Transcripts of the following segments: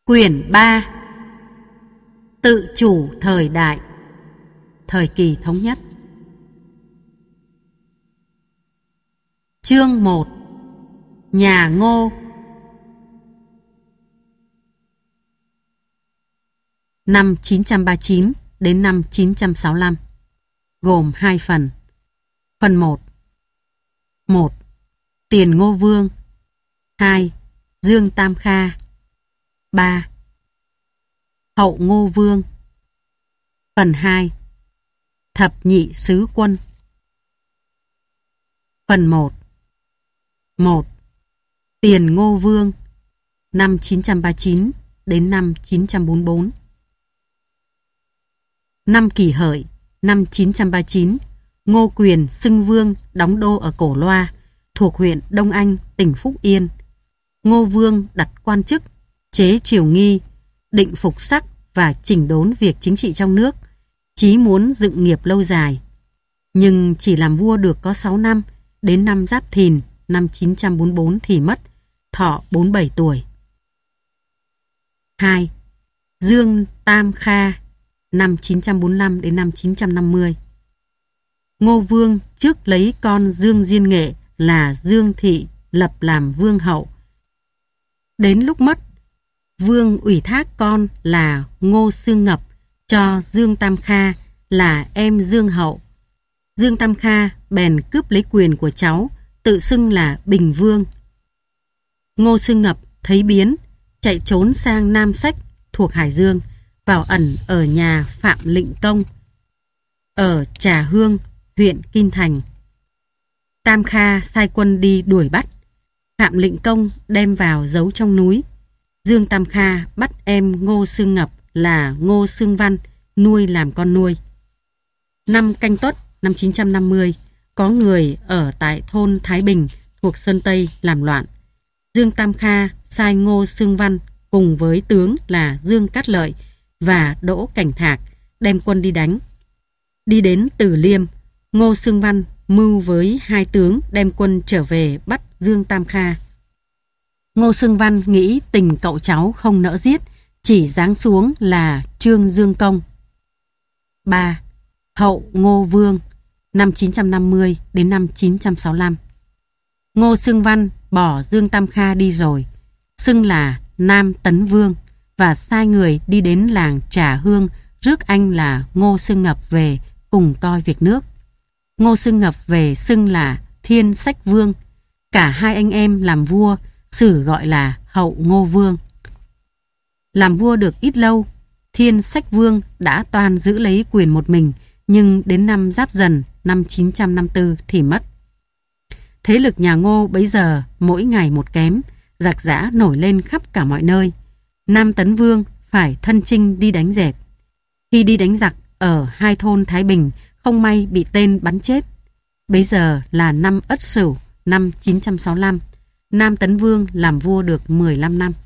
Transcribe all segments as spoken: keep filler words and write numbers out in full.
Quyển ba. Tự chủ thời đại. Thời kỳ thống nhất. Chương một. Nhà Ngô. Năm chín trăm ba mươi chín đến năm chín trăm sáu mươi lăm. Gồm hai phần. Phần một. một. Tiền Ngô Vương. hai. Dương Tam Kha. ba. Hậu Ngô Vương. Phần hai. Thập nhị sứ quân. Phần một. một. Tiền Ngô Vương, năm chín trăm ba mươi chín đến năm chín trăm bốn mươi bốn. Năm Kỷ Hợi, năm chín trăm ba mươi chín, Ngô Quyền xưng vương đóng đô ở Cổ Loa, thuộc huyện Đông Anh, tỉnh Phúc Yên. Ngô Vương đặt quan chức, chế triều nghi, định phục sắc và chỉnh đốn việc chính trị trong nước, chí muốn dựng nghiệp lâu dài. Nhưng chỉ làm vua được có sáu năm, đến năm Giáp Thìn năm chín trăm bốn mươi bốn thì mất, thọ bốn mươi bảy tuổi. hai. Dương Tam Kha, năm chín trăm bốn mươi lăm đến năm chín trăm năm mươi. Ngô Vương trước lấy con Dương Diên Nghệ là Dương Thị lập làm vương hậu. Đến lúc mất, Vương ủy thác con là Ngô Xương Ngập cho Dương Tam Kha là em Dương Hậu. Dương Tam Kha bèn cướp lấy quyền của cháu, tự xưng là Bình Vương. Ngô Xương Ngập thấy biến, chạy trốn sang Nam Sách thuộc Hải Dương, vào ẩn ở nhà Phạm Lệnh Công ở Trà Hương, huyện Kinh Thành. Tam Kha sai quân đi đuổi bắt. Phạm Lệnh Công đem vào giấu trong núi. Dương Tam Kha bắt em Ngô Xương Ngập là Ngô Xương Văn nuôi làm con nuôi. Năm Canh Tuất năm chín trăm năm mươi, có người ở tại thôn Thái Bình thuộc Sơn Tây làm loạn. Dương Tam Kha sai Ngô Xương Văn cùng với tướng là Dương Cát Lợi và Đỗ Cảnh Thạc đem quân đi đánh. Đi đến Từ Liêm, Ngô Xương Văn mưu với hai tướng đem quân trở về bắt Dương Tam Kha. Ngô Xương Văn nghĩ tình cậu cháu không nỡ giết, chỉ giáng xuống là Trương Dương Công. ba. Hậu Ngô Vương, năm chín trăm năm mươi đến năm chín trăm sáu mươi lăm. Ngô Xương Văn bỏ Dương Tam Kha đi rồi, xưng là Nam Tấn Vương và sai người đi đến làng Trà Hương rước anh là Ngô Xương Ngập về cùng coi việc nước. Ngô Xương Ngập về xưng là Thiên Sách Vương. Cả hai anh em làm vua, sử gọi là Hậu Ngô Vương. Làm vua được ít lâu, Thiên Sách Vương đã toàn giữ lấy quyền một mình, nhưng đến năm Giáp Dần năm chín trăm năm mươi tư thì mất. Thế lực nhà Ngô bấy giờ mỗi ngày một kém, giặc giã nổi lên khắp cả mọi nơi. Nam Tấn Vương phải thân chinh đi đánh dẹp. Khi đi đánh giặc ở hai thôn Thái Bình, không may bị tên bắn chết. Bấy giờ là năm Ất Sửu năm chín trăm sáu mươi lăm. Nam Tấn Vương làm vua được mười lăm năm.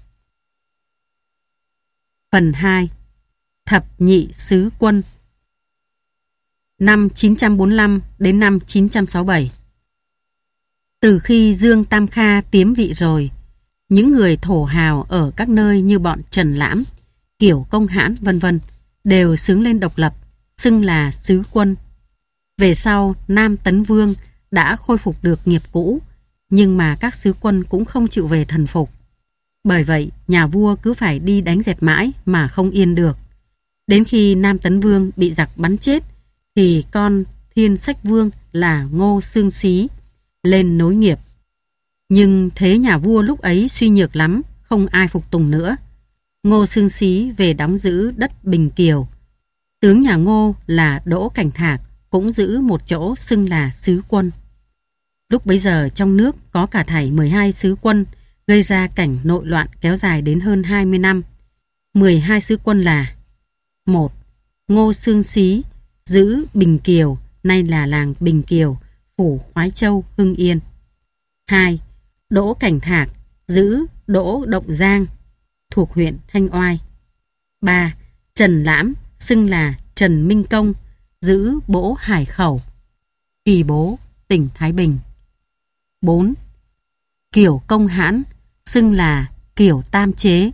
Phần hai. Thập nhị sứ quân. Năm chín trăm bốn mươi lăm đến năm chín trăm sáu mươi bảy. Từ khi Dương Tam Kha tiếm vị rồi, những người thổ hào ở các nơi như bọn Trần Lãm, Kiểu Công Hãn vân vân đều xướng lên độc lập, xưng là sứ quân. Về sau, Nam Tấn Vương đã khôi phục được nghiệp cũ, nhưng mà các sứ quân cũng không chịu về thần phục. Bởi vậy, nhà vua cứ phải đi đánh dẹp mãi mà không yên được. Đến khi Nam Tấn Vương bị giặc bắn chết, thì con Thiên Sách Vương là Ngô Xương Xí lên nối nghiệp. Nhưng thế nhà vua lúc ấy suy nhược lắm, không ai phục tùng nữa. Ngô Xương Xí về đóng giữ đất Bình Kiều. Tướng nhà Ngô là Đỗ Cảnh Thạc cũng giữ một chỗ xưng là sứ quân. Lúc bấy giờ trong nước có cả thảy mười hai sứ quân, gây ra cảnh nội loạn kéo dài đến hơn hai mươi năm. mười hai sứ quân là: một. Ngô Xương Xí giữ Bình Kiều, nay là làng Bình Kiều, phủ Khoái Châu, Hưng Yên. hai. Đỗ Cảnh Thạc giữ Đỗ Động Giang, thuộc huyện Thanh Oai. ba. Trần Lãm xưng là Trần Minh Công, giữ Bỗ Hải Khẩu, Kỳ Bố, tỉnh Thái Bình. bốn. Kiểu Công Hãn xưng là Kiểu Tam Chế,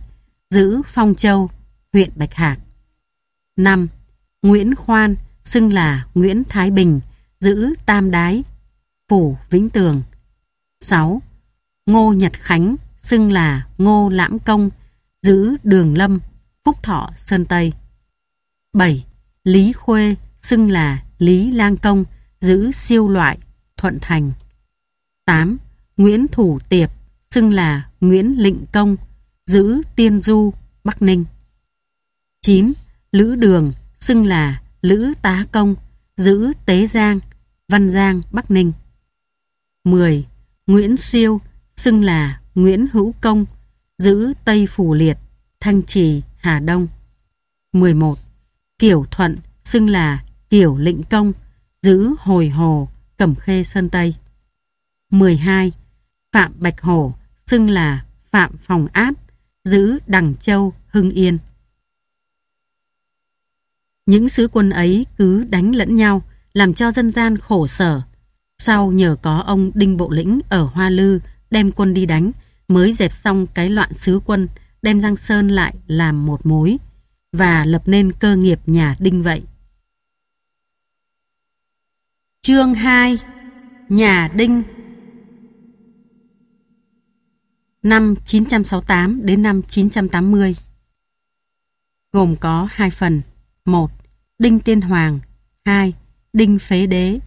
giữ Phong Châu, huyện Bạch Hạc. năm. Nguyễn Khoan, xưng là Nguyễn Thái Bình, giữ Tam Đái, phủ Vĩnh Tường. sáu. Ngô Nhật Khánh, xưng là Ngô Lãm Công, giữ Đường Lâm, Phúc Thọ, Sơn Tây. bảy. Lý Khuê, xưng là Lý Lang Công, giữ Siêu Loại, Thuận Thành. tám. Nguyễn Thủ Tiệp, xưng là Nguyễn Lịnh Công, giữ Tiên Du, Bắc Ninh. chín. Lữ Đường, xưng là Lữ Tá Công, giữ Tế Giang, Văn Giang, Bắc Ninh. mười. Nguyễn Siêu, xưng là Nguyễn Hữu Công, giữ Tây Phủ Liệt, Thanh Trì, Hà Đông. mười một. Kiểu Thuận, xưng là Kiểu Lịnh Công, giữ Hồi Hồ, Cẩm Khê, Sơn Tây. mười hai. Phạm Bạch Hổ, xưng là Phạm Phòng Át, giữ Đằng Châu, Hưng Yên. Những sứ quân ấy cứ đánh lẫn nhau, làm cho dân gian khổ sở. Sau nhờ có ông Đinh Bộ Lĩnh ở Hoa Lư đem quân đi đánh, mới dẹp xong cái loạn sứ quân, đem Giang Sơn lại làm một mối, và lập nên cơ nghiệp nhà Đinh vậy. Chương hai. Nhà Đinh. Năm chín trăm sáu mươi tám đến năm chín trăm tám mươi. Gồm có hai phần. một. Đinh Tiên Hoàng. hai. Đinh Phế Đế.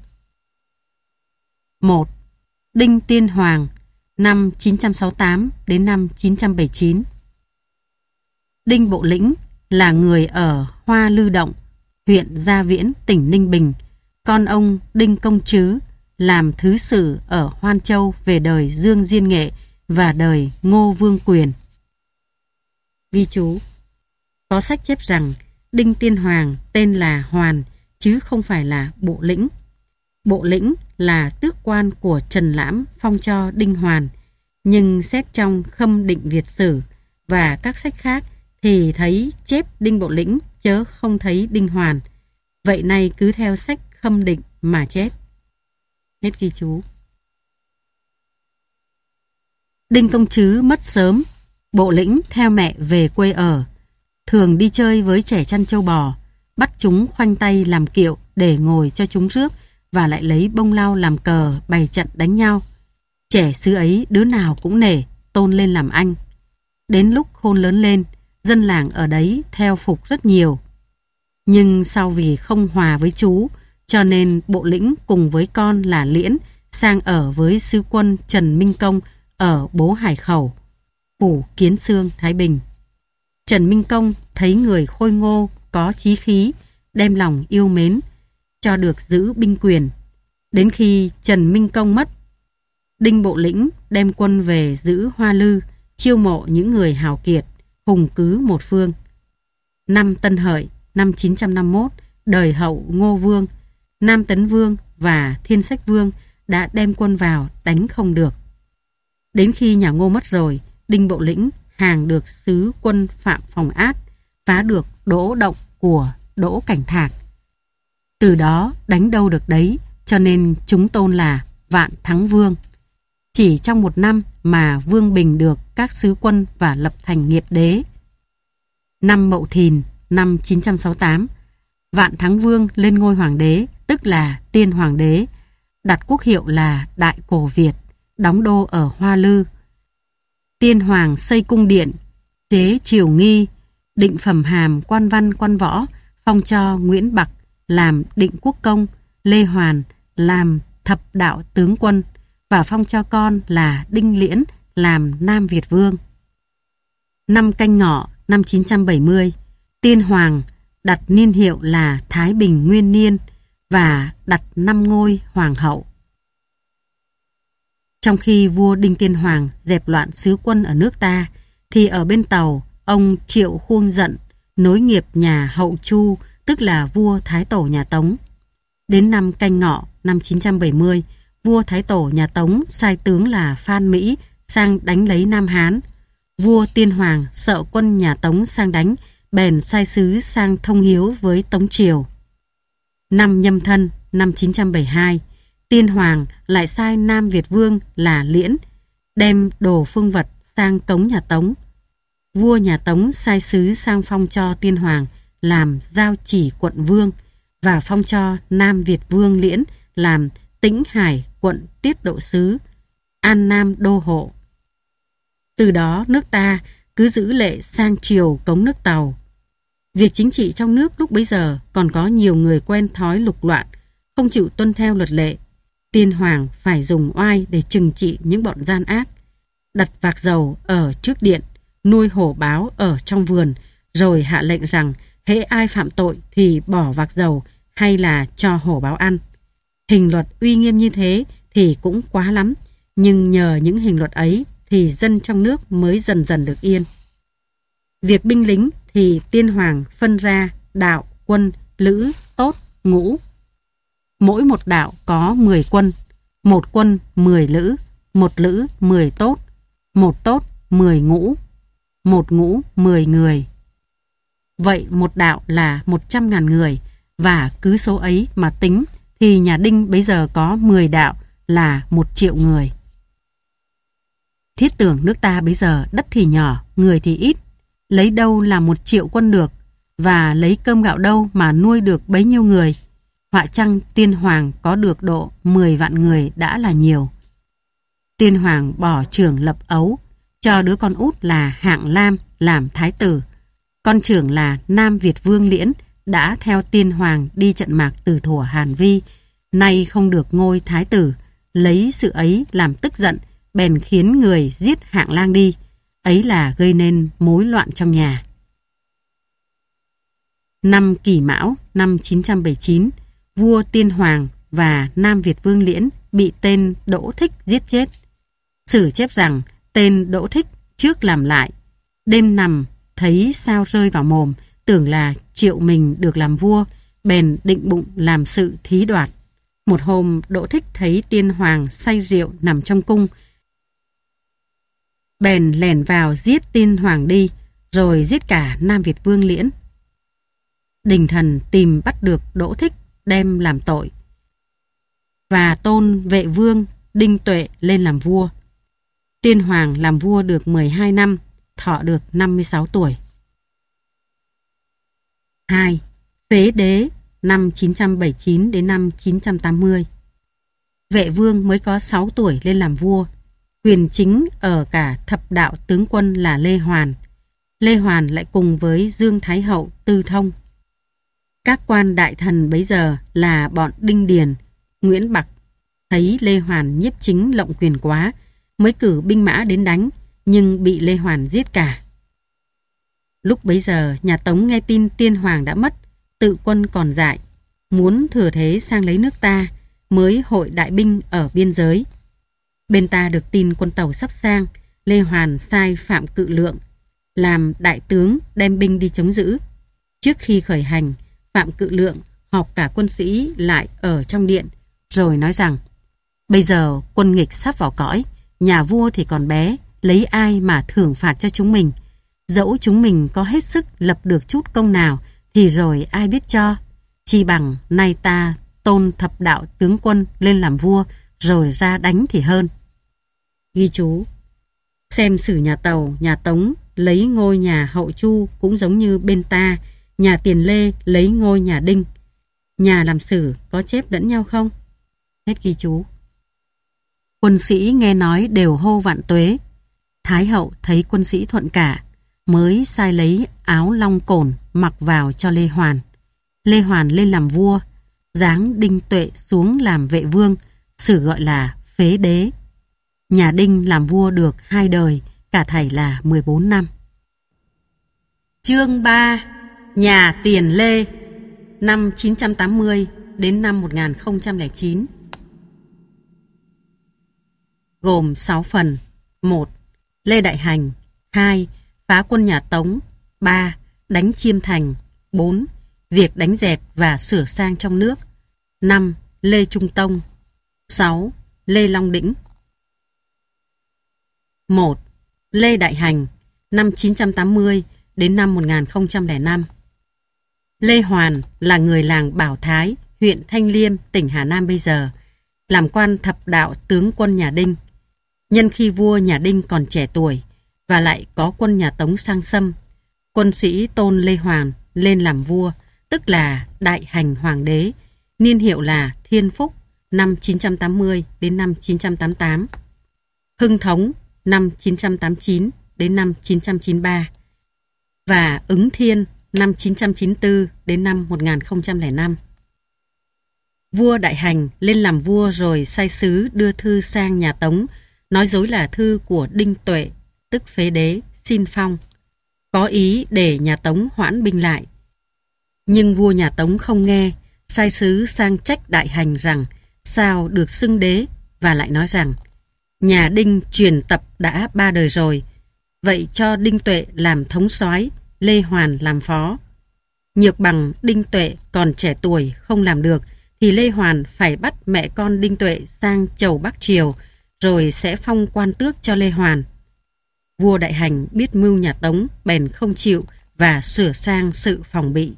một. Đinh Tiên Hoàng, năm chín trăm sáu mươi tám đến năm chín trăm bảy mươi chín. Đinh Bộ Lĩnh là người ở Hoa Lư Động, huyện Gia Viễn, tỉnh Ninh Bình. Con ông Đinh Công Trứ làm thứ sử ở Hoan Châu về đời Dương Diên Nghệ và đời Ngô Vương Quyền. Ghi chú: có sách chép rằng Đinh Tiên Hoàng tên là Hoàn chứ không phải là Bộ Lĩnh. Bộ Lĩnh là tước quan của Trần Lãm phong cho Đinh Hoàn, nhưng xét trong Khâm Định Việt Sử và các sách khác thì thấy chép Đinh Bộ Lĩnh chớ không thấy Đinh Hoàn. Vậy nay cứ theo sách Khâm Định mà chép. Hết ghi chú. Đinh Công Trứ mất sớm, Bộ Lĩnh theo mẹ về quê ở, thường đi chơi với trẻ chăn trâu bò, bắt chúng khoanh tay làm kiệu để ngồi cho chúng rước, và lại lấy bông lau làm cờ bày trận đánh nhau. Trẻ xứ ấy đứa nào cũng nể, tôn lên làm anh. Đến lúc khôn lớn lên, dân làng ở đấy theo phục rất nhiều. Nhưng sau vì không hòa với chú, cho nên Bộ Lĩnh cùng với con là Liễn sang ở với sứ quân Trần Minh Công ở Bố Hải Khẩu, phủ Kiến Xương, Thái Bình. Trần Minh Công thấy người khôi ngô, có chí khí, đem lòng yêu mến, cho được giữ binh quyền. Đến khi Trần Minh Công mất, Đinh Bộ Lĩnh đem quân về giữ Hoa Lư, chiêu mộ những người hào kiệt, hùng cứ một phương. Năm Tân Hợi, năm chín trăm năm mươi mốt, đời hậu Ngô Vương, Nam Tấn Vương và Thiên Sách Vương đã đem quân vào đánh không được. Đến khi nhà Ngô mất rồi, Đinh Bộ Lĩnh hàng được sứ quân Phạm Phòng Át, phá được Đỗ Động của Đỗ Cảnh Thạc. Từ đó đánh đâu được đấy, cho nên chúng tôn là Vạn Thắng Vương. Chỉ trong một năm mà Vương bình được các sứ quân và lập thành nghiệp đế. Năm Mậu Thìn, năm chín trăm sáu mươi tám, Vạn Thắng Vương lên ngôi hoàng đế, tức là Tiên Hoàng đế, đặt quốc hiệu là Đại Cổ Việt, đóng đô ở Hoa Lư. Tiên Hoàng xây cung điện, chế triều nghi, định phẩm hàm quan văn quan võ, phong cho Nguyễn Bạc làm định quốc công, Lê Hoàn làm thập đạo tướng quân, và phong cho con là Đinh Liễn làm Nam Việt Vương. Năm Canh Ngọ, năm chín trăm bảy mươi, Tiên Hoàng đặt niên hiệu là Thái Bình Nguyên Niên và đặt năm ngôi hoàng hậu. Trong khi vua Đinh Tiên Hoàng dẹp loạn sứ quân ở nước ta, thì ở bên Tàu, ông Triệu Khuông Dận nối nghiệp nhà Hậu Chu, tức là vua Thái Tổ nhà Tống. Đến năm Canh Ngọ, năm chín trăm bảy mươi, vua Thái Tổ nhà Tống sai tướng là Phan Mỹ sang đánh lấy Nam Hán. Vua Tiên Hoàng sợ quân nhà Tống sang đánh, bèn sai sứ sang thông hiếu với Tống Triều. Năm Nhâm Thân, năm chín trăm bảy mươi hai, Tiên Hoàng lại sai Nam Việt Vương là Liễn đem đồ phương vật sang cống nhà Tống. vua nhà Tống sai sứ sang phong cho Tiên Hoàng làm giao chỉ quận vương và phong cho Nam Việt Vương Liễn làm Tĩnh Hải quận tiết độ sứ, An Nam đô hộ. Từ đó nước ta cứ giữ lệ sang triều cống nước Tàu. Việc chính trị trong nước lúc bấy giờ còn có nhiều người quen thói lục loạn, không chịu tuân theo luật lệ. Tiên Hoàng phải dùng oai để trừng trị những bọn gian ác, đặt vạc dầu ở trước điện, nuôi hổ báo ở trong vườn, rồi hạ lệnh rằng hễ ai phạm tội thì bỏ vạc dầu hay là cho hổ báo ăn. Hình luật uy nghiêm như thế thì cũng quá lắm, nhưng nhờ những hình luật ấy thì dân trong nước mới dần dần được yên. Việc binh lính thì Tiên Hoàng phân ra đạo, quân, lữ, tốt, ngũ. Mỗi một đạo có mười quân, một quân mười lữ, một lữ mười tốt, một tốt mười ngũ, một ngũ mười người. Vậy một đạo là một trăm ngàn người, và cứ số ấy mà tính thì nhà Đinh bây giờ có mười đạo là một triệu người. Thiết tưởng nước ta bây giờ đất thì nhỏ, người thì ít, lấy đâu là một triệu quân được, và lấy cơm gạo đâu mà nuôi được bấy nhiêu người. Họa chăng Tiên Hoàng có được độ mười vạn người đã là nhiều. Tiên Hoàng bỏ trưởng lập ấu, cho đứa con út là Hạng Lam làm thái tử. Con trưởng là Nam Việt Vương Liễn đã theo Tiên Hoàng đi trận mạc từ thuở Hàn Vi, nay không được ngôi thái tử, lấy sự ấy làm tức giận, bèn khiến người giết Hạng Lang đi. Ấy là gây nên mối loạn trong nhà. Năm Kỷ Mão năm chín trăm bảy mươi chín, vua Tiên Hoàng và Nam Việt Vương Liễn bị tên Đỗ Thích giết chết. Sử chép rằng tên Đỗ Thích trước làm lại, đêm nằm thấy sao rơi vào mồm, tưởng là triệu mình được làm vua, bèn định bụng làm sự thí đoạt. Một hôm Đỗ Thích thấy Tiên Hoàng say rượu nằm trong cung, bèn lẻn vào giết Tiên Hoàng đi, rồi giết cả Nam Việt Vương Liễn. Đình thần tìm bắt được Đỗ Thích đem làm tội, và tôn Vệ Vương Đinh Tuệ lên làm vua. Tiên Hoàng làm vua được mười hai năm, thọ được năm mươi sáu tuổi. hai. Phế đế năm chín trăm bảy mươi chín đến năm chín trăm tám mươi. Vệ Vương mới có sáu tuổi lên làm vua. Quyền chính ở cả thập đạo tướng quân là Lê Hoàn. Lê Hoàn lại cùng với Dương Thái Hậu tư thông. Các quan đại thần bấy giờ là bọn Đinh Điền, Nguyễn Bạc thấy Lê Hoàn nhiếp chính lộng quyền quá, mới cử binh mã đến đánh, nhưng bị Lê Hoàn giết cả. Lúc bấy giờ nhà Tống nghe tin Tiên Hoàng đã mất, tự quân còn dại, muốn thừa thế sang lấy nước ta, mới hội đại binh ở biên giới. Bên ta được tin quân Tàu sắp sang, Lê Hoàn sai Phạm Cự Lượng làm đại tướng đem binh đi chống giữ. Trước khi khởi hành, Phạm Cự Lượng họp cả quân sĩ lại ở trong điện, rồi nói rằng: bây giờ quân nghịch sắp vào cõi, nhà vua thì còn bé, lấy ai mà thưởng phạt cho chúng mình. Dẫu chúng mình có hết sức lập được chút công nào thì rồi ai biết cho. Chi bằng nay ta tôn thập đạo tướng quân lên làm vua, rồi ra đánh thì hơn. Ghi chú: xem sử nhà Tàu, nhà Tống lấy ngôi nhà Hậu Chu cũng giống như bên ta, nhà Tiền Lê lấy ngôi nhà Đinh. Nhà làm sử có chép lẫn nhau không? Hết ghi chú. Quân sĩ nghe nói đều hô vạn tuế. Thái hậu thấy quân sĩ thuận cả, mới sai lấy áo long cổn mặc vào cho Lê Hoàn. Lê Hoàn lên làm vua, giáng Đinh Tuệ xuống làm vệ vương, sử gọi là phế đế. Nhà Đinh làm vua được hai đời, cả thảy là mười bốn năm. Chương ba. Nhà Tiền Lê năm chín trăm tám mươi đến năm một nghìn không trăm lẻ chín. Gồm sáu phần. một. Lê Đại Hành. Hai. Phá quân nhà Tống. Ba. Đánh Chiêm Thành. Bốn. Việc đánh dẹp và sửa sang trong nước. Năm. Lê Trung Tông. Sáu. Lê Long Đĩnh. Một. Lê Đại Hành năm chín trăm tám mươi đến năm một nghìn không trăm lẻ năm. Lê Hoàn là người làng Bảo Thái, huyện Thanh Liêm, tỉnh Hà Nam bây giờ, làm quan thập đạo tướng quân nhà Đinh. Nhân khi vua nhà Đinh còn trẻ tuổi, và lại có quân nhà Tống sang xâm. Quân sĩ tôn Lê Hoàn lên làm vua, tức là đại hành hoàng đế, niên hiệu là Thiên Phúc, năm chín trăm tám mươi đến năm chín trăm tám mươi tám. Hưng Thống, năm chín trăm tám mươi chín đến năm chín trăm chín mươi ba. Và Ứng Thiên, năm chín trăm chín mươi tư đến năm một nghìn không trăm lẻ năm. Vua Đại Hành lên làm vua rồi sai sứ đưa thư sang nhà Tống, nói dối là thư của Đinh Tuệ, tức phế đế, xin phong, có ý để nhà Tống hoãn binh lại. Nhưng vua nhà Tống không nghe, sai sứ sang trách Đại Hành rằng sao được xưng đế, và lại nói rằng nhà Đinh truyền tập đã ba đời rồi, vậy cho Đinh Tuệ làm thống soái, Lê Hoàn làm phó. Nhược bằng Đinh Tuệ còn trẻ tuổi không làm được, thì Lê Hoàn phải bắt mẹ con Đinh Tuệ sang chầu Bắc Triều, rồi sẽ phong quan tước cho Lê Hoàn. Vua Đại Hành biết mưu nhà Tống, bèn không chịu và sửa sang sự phòng bị.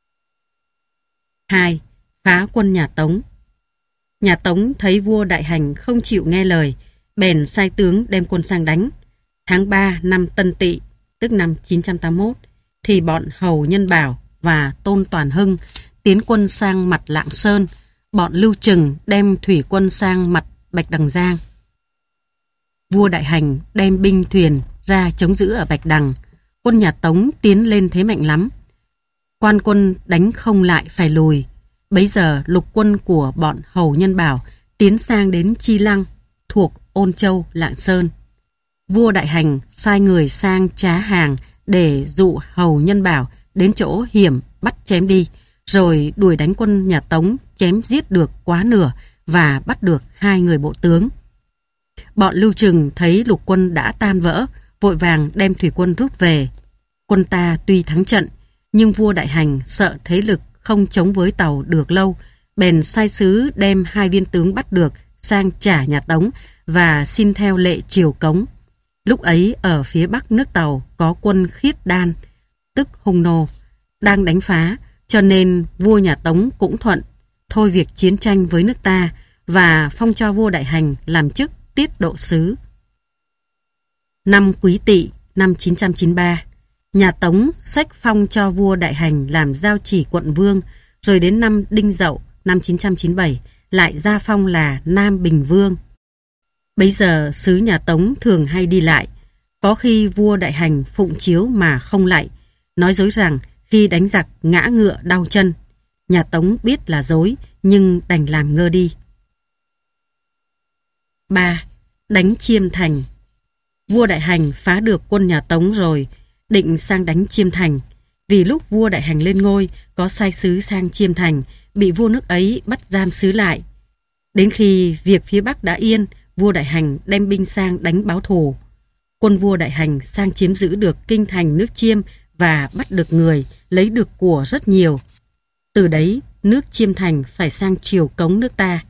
hai. Phá quân nhà Tống. Nhà Tống thấy vua Đại Hành không chịu nghe lời, bèn sai tướng đem quân sang đánh. Tháng ba năm Tân Tỵ, tức năm chín trăm tám mươi mốt, thì bọn Hầu Nhân Bảo và Tôn Toàn Hưng tiến quân sang mặt Lạng Sơn, bọn Lưu Trừng đem thủy quân sang mặt Bạch Đằng Giang. Vua Đại Hành đem binh thuyền ra chống giữ ở Bạch Đằng, quân nhà Tống tiến lên thế mạnh lắm. Quan quân đánh không lại phải lùi. Bấy giờ lục quân của bọn Hầu Nhân Bảo tiến sang đến Chi Lăng, thuộc Ôn Châu, Lạng Sơn. Vua Đại Hành sai người sang trá hàng để dụ Hầu Nhân Bảo đến chỗ hiểm bắt chém đi, rồi đuổi đánh quân nhà Tống, chém giết được quá nửa và bắt được hai người bộ tướng. Bọn Lưu Trừng thấy lục quân đã tan vỡ, vội vàng đem thủy quân rút về. Quân ta tuy thắng trận, nhưng vua Đại Hành sợ thế lực không chống với Tàu được lâu, bèn sai sứ đem hai viên tướng bắt được sang trả nhà Tống và xin theo lệ triều cống. Lúc ấy ở phía bắc nước Tàu có quân Khiết Đan, tức Hung Nô, đang đánh phá, cho nên vua nhà Tống cũng thuận, thôi việc chiến tranh với nước ta và phong cho vua Đại Hành làm chức tiết độ sứ. Năm Quý Tỵ, năm chín trăm chín mươi ba, nhà Tống xách phong cho vua Đại Hành làm giao chỉ quận vương, rồi đến năm Đinh Dậu, năm chín trăm chín mươi bảy, lại gia phong là Nam Bình Vương. Bấy giờ sứ nhà Tống thường hay đi lại, có khi vua Đại Hành phụng chiếu mà không lại, nói dối rằng khi đánh giặc ngã ngựa đau chân. Nhà Tống biết là dối, nhưng đành làm ngơ đi. ba. Đánh Chiêm Thành. Vua Đại Hành phá được quân nhà Tống rồi, định sang đánh Chiêm Thành. Vì lúc vua Đại Hành lên ngôi, có sai sứ sang Chiêm Thành, bị vua nước ấy bắt giam sứ lại. Đến khi việc phía Bắc đã yên, vua Đại Hành đem binh sang đánh báo thù. Quân vua Đại Hành sang chiếm giữ được kinh thành nước Chiêm và bắt được người, lấy được của rất nhiều. Từ đấy, nước Chiêm Thành phải sang triều cống nước ta.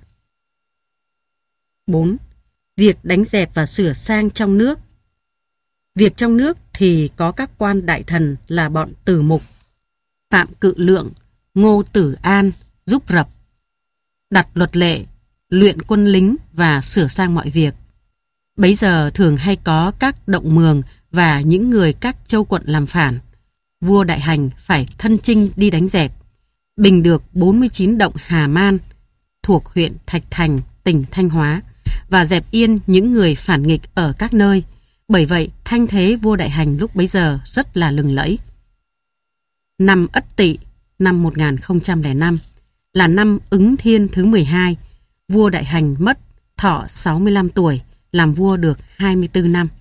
bốn. Việc đánh dẹp và sửa sang trong nước. Việc trong nước thì có các quan đại thần là bọn Tử Mục, Phạm Cự Lượng, Ngô Tử An giúp rập, đặt luật lệ, luyện quân lính và sửa sang mọi việc. Bấy giờ thường hay có các động mường và những người các châu quận làm phản. Vua Đại Hành phải thân chinh đi đánh dẹp, bình được bốn mươi chín động Hà Man thuộc huyện Thạch Thành, tỉnh Thanh Hóa, và dẹp yên những người phản nghịch ở các nơi. Bởi vậy, thanh thế vua Đại Hành lúc bấy giờ rất là lừng lẫy. Năm Ất Tỵ, năm một nghìn không trăm lẻ năm, là năm Ứng Thiên thứ mười hai. Vua Đại Hành mất, thọ sáu mươi lăm tuổi, làm vua được hai mươi tư năm.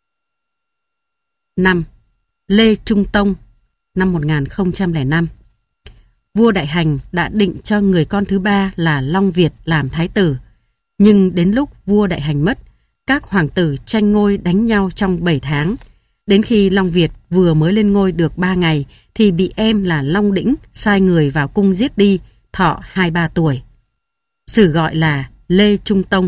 năm. Lê Trung Tông, năm một nghìn không trăm lẻ năm. Vua Đại Hành đã định cho người con thứ ba là Long Việt làm thái tử. Nhưng đến lúc vua Đại Hành mất, các hoàng tử tranh ngôi đánh nhau trong bảy tháng. Đến khi Long Việt vừa mới lên ngôi được ba ngày thì bị em là Long Đĩnh sai người vào cung giết đi, thọ hai mươi ba tuổi. Sử gọi là Lê Trung Tông.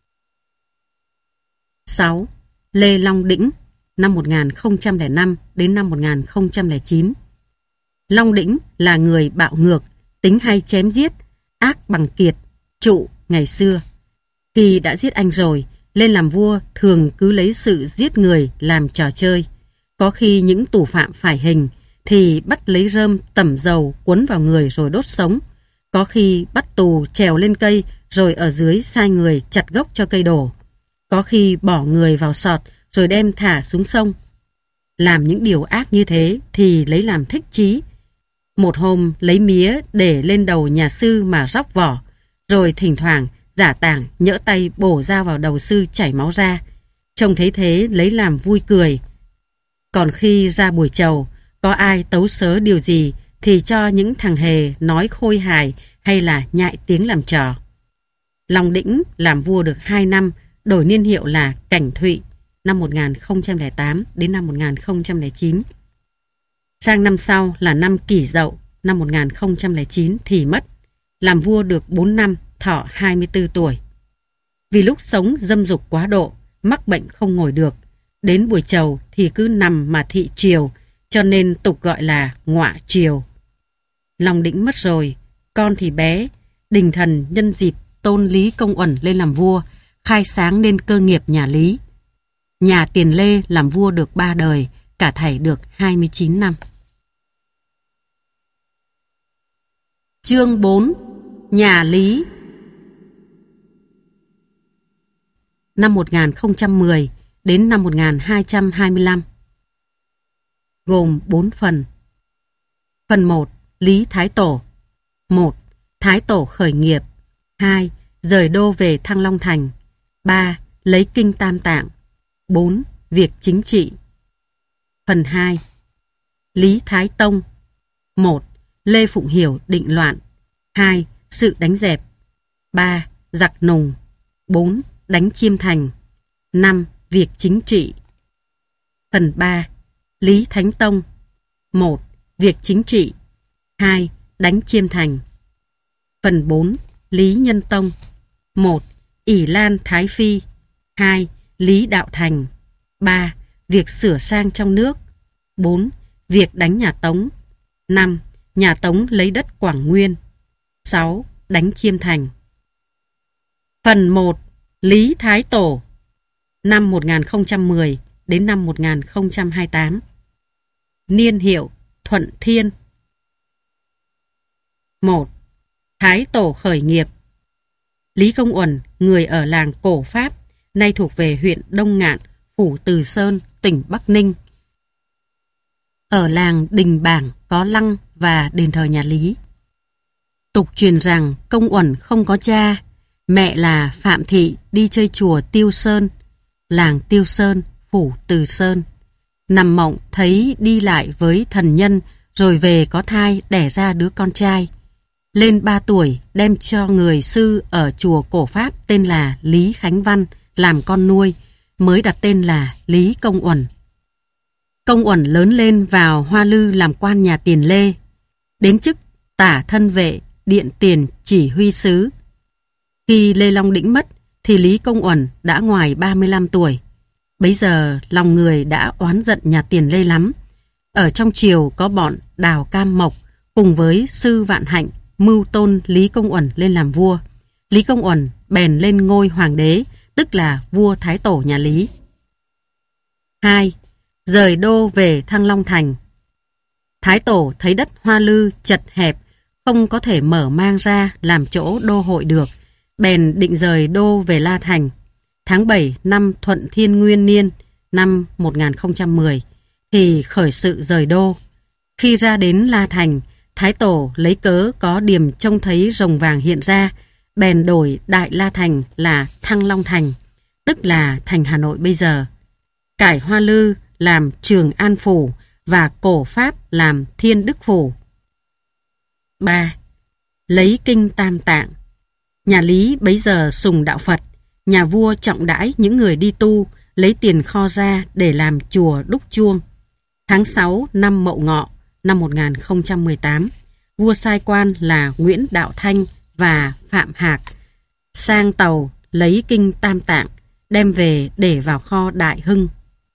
sáu. Lê Long Đĩnh, năm một nghìn không trăm lẻ năm đến năm một nghìn không trăm lẻ chín. Long Đĩnh là người bạo ngược, tính hay chém giết, ác bằng kiệt, trụ ngày xưa. Khi đã giết anh rồi, lên làm vua thường cứ lấy sự giết người làm trò chơi. Có khi những tù phạm phải hình thì bắt lấy rơm tẩm dầu cuốn vào người rồi đốt sống. Có khi bắt tù trèo lên cây rồi ở dưới sai người chặt gốc cho cây đổ. Có khi bỏ người vào sọt rồi đem thả xuống sông. Làm những điều ác như thế thì lấy làm thích chí. Một hôm lấy mía để lên đầu nhà sư mà róc vỏ, rồi thỉnh thoảng giả tảng nhỡ tay bổ dao vào đầu sư chảy máu ra. Trông thấy thế lấy làm vui cười. Còn khi ra buổi chầu, có ai tấu sớ điều gì thì cho những thằng hề nói khôi hài hay là nhại tiếng làm trò. Long Đĩnh làm vua được hai năm, đổi niên hiệu là Cảnh Thụy, năm một nghìn không trăm lẻ tám đến năm một nghìn không trăm lẻ chín. Sang năm sau là năm Kỷ Dậu, năm một nghìn không trăm lẻ chín thì mất. Làm vua được bốn năm, thọ hai mươi tư tuổi. Vì lúc sống dâm dục quá độ, mắc bệnh không ngồi được. Đến buổi chầu thì cứ nằm mà thị triều, cho nên tục gọi là ngọa triều. Long Đĩnh mất rồi, con thì bé. Đình thần nhân dịp tôn Lý Công Uẩn lên làm vua, khai sáng nên cơ nghiệp nhà Lý. Nhà Tiền Lê làm vua được ba đời, cả thảy được hai mươi chín năm. Chương bốn. Nhà Lý. Năm một nghìn không trăm mười đến năm một nghìn hai trăm hai mươi lăm. Gồm bốn phần. Phần một. Lý Thái Tổ. một. Thái Tổ khởi nghiệp. hai. Rời đô về Thăng Long Thành. ba. Lấy kinh Tam Tạng. bốn. Việc chính trị. Phần hai. Lý Thái Tông. một. Lê Phụng Hiểu định loạn. hai. Sự đánh dẹp. ba. Giặc Nùng. bốn. Đánh Chiêm Thành. năm. Việc chính trị. Phần ba. Lý Thánh Tông. một. Việc chính trị. hai. Đánh Chiêm Thành. Phần bốn. Lý Nhân Tông. một. ỷ Lan Thái Phi. hai. Lý Đạo Thành. ba. Việc sửa sang trong nước. bốn. Việc đánh nhà Tống. năm. Nhà Tống lấy đất Quảng Nguyên. sáu. Đánh Chiêm Thành. Phần một. Lý Thái Tổ. Năm một nghìn không trăm mười đến năm một nghìn không trăm hai mươi tám. Niên hiệu Thuận Thiên. một. Thái Tổ khởi nghiệp. Lý Công Uẩn, người ở làng Cổ Pháp, nay thuộc về huyện Đông Ngạn, phủ Từ Sơn, tỉnh Bắc Ninh. Ở làng Đình Bảng có lăng và đền thờ nhà Lý. Tục truyền rằng Công Uẩn không có cha, mẹ là Phạm Thị đi chơi chùa Tiêu Sơn, làng Tiêu Sơn, phủ Từ Sơn. Nằm mộng thấy đi lại với thần nhân rồi về có thai đẻ ra đứa con trai. Lên ba tuổi đem cho người sư ở chùa Cổ Pháp tên là Lý Khánh Văn làm con nuôi, mới đặt tên là Lý Công Uẩn. Công Uẩn lớn lên vào Hoa Lư làm quan nhà Tiền Lê, đến chức tả thân vệ, điện tiền chỉ huy sứ. Khi Lê Long Đĩnh mất thì Lý Công Uẩn đã ngoài ba mươi lăm tuổi. Bấy giờ lòng người đã oán giận nhà Tiền Lê lắm. Ở trong triều có bọn Đào Cam Mộc cùng với sư Vạn Hạnh mưu tôn Lý Công Uẩn lên làm vua. Lý Công Uẩn bèn lên ngôi hoàng đế, tức là vua Thái Tổ nhà Lý. hai. Rời đô về Thăng Long Thành. Thái Tổ thấy đất Hoa Lư chật hẹp, không có thể mở mang ra làm chỗ đô hội được, bèn định rời đô về La Thành. Tháng bảy năm Thuận Thiên Nguyên Niên, năm một nghìn không trăm mười, thì khởi sự rời đô. Khi ra đến La Thành, Thái Tổ lấy cớ có điềm trông thấy rồng vàng hiện ra, bèn đổi Đại La Thành là Thăng Long Thành, tức là thành Hà Nội bây giờ. Cải Hoa Lư làm Trường An Phủ và Cổ Pháp làm Thiên Đức Phủ. ba. Lấy kinh Tam Tạng. Nhà Lý bấy giờ sùng đạo Phật, nhà vua trọng đãi những người đi tu, lấy tiền kho ra để làm chùa đúc chuông. Tháng sáu năm Mậu Ngọ, năm một nghìn không trăm mười tám, vua sai quan là Nguyễn Đạo Thanh và Phạm Hạc sang tàu lấy kinh Tam Tạng, đem về để vào kho Đại Hưng.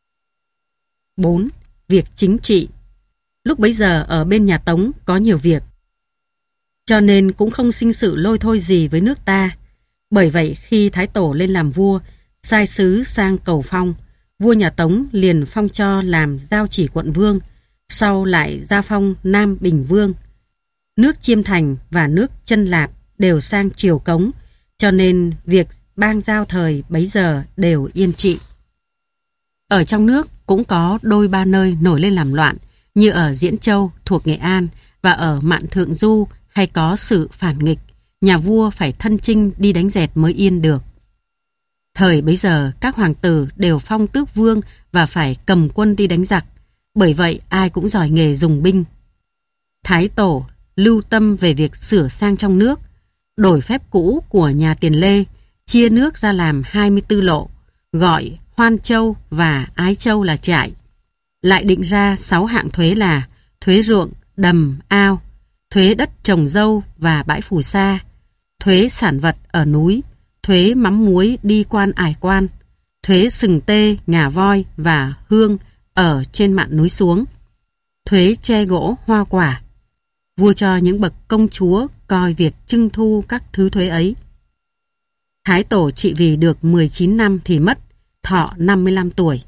bốn. Việc chính trị. Lúc bấy giờ ở bên nhà Tống có nhiều việc, cho nên cũng không sinh sự lôi thôi gì với nước ta. Bởi vậy khi Thái Tổ lên làm vua, sai sứ sang cầu phong. Vua nhà Tống liền phong cho làm giao chỉ quận vương, sau lại gia phong Nam Bình Vương. Nước Chiêm Thành và nước Chân Lạp đều sang triều Cống, cho nên việc bang giao thời bấy giờ đều yên trị. Ở trong nước cũng có đôi ba nơi nổi lên làm loạn, như ở Diễn Châu thuộc Nghệ An và ở Mạn Thượng Du hay có sự phản nghịch, nhà vua phải thân chinh đi đánh dẹp mới yên được. Thời bấy giờ các hoàng tử đều phong tước vương và phải cầm quân đi đánh giặc, bởi vậy ai cũng giỏi nghề dùng binh. Thái Tổ lưu tâm về việc sửa sang trong nước, đổi phép cũ của nhà Tiền Lê, chia nước ra làm hai mươi tư lộ, gọi Hoan Châu và Ái Châu là trại. Lại định ra sáu hạng thuế là thuế ruộng, đầm, ao, thuế đất trồng dâu và bãi phù sa, thuế sản vật ở núi, thuế mắm muối đi quan ải quan, thuế sừng tê, ngà voi và hương ở trên mạn núi xuống, thuế tre gỗ, hoa quả. Vua cho những bậc công chúa coi việc trưng thu các thứ thuế ấy. Thái Tổ trị vì được mười chín năm thì mất, thọ năm mươi lăm tuổi.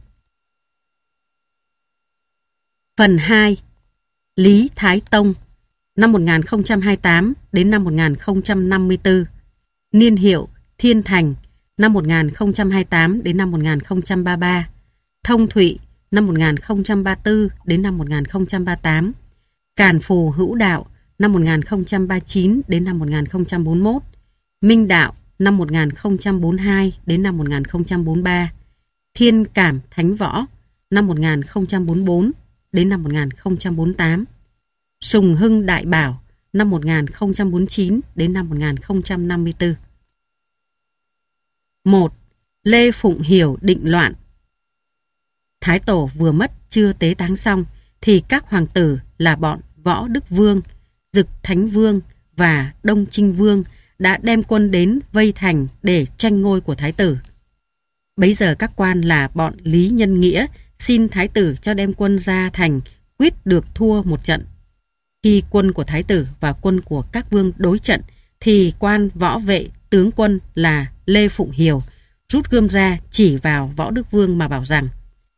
Phần hai. Lý Thái Tông, năm một nghìn không trăm hai mươi tám đến năm một nghìn không trăm năm mươi tư. Niên hiệu Thiên Thành, năm một nghìn không trăm hai mươi tám đến năm một nghìn không trăm ba mươi ba. Thông Thụy, năm một nghìn không trăm ba mươi tư đến năm một nghìn không trăm ba mươi tám. Càn Phù Hữu Đạo, năm một nghìn không trăm ba mươi chín đến năm một nghìn không trăm bốn mươi mốt. Minh Đạo, năm một nghìn không trăm bốn mươi hai đến năm một nghìn không trăm bốn mươi ba. Thiên Cảm Thánh Võ, năm một nghìn không trăm bốn mươi bốn đến năm một nghìn không trăm bốn mươi tám. Sùng Hưng Đại Bảo, năm một nghìn không trăm bốn mươi chín đến năm một nghìn không trăm năm mươi tư. một. Lê Phụng Hiểu định loạn. Thái Tổ vừa mất chưa tế táng xong thì các hoàng tử là bọn Võ Đức Vương, Dực Thánh Vương và Đông Trinh Vương đã đem quân đến vây thành để tranh ngôi của thái tử. Bấy giờ các quan là bọn Lý Nhân Nghĩa xin thái tử cho đem quân ra thành quyết được thua một trận. Khi quân của thái tử và quân của các vương đối trận thì quan võ vệ tướng quân là Lê Phụng Hiểu rút gươm ra chỉ vào Võ Đức Vương mà bảo rằng: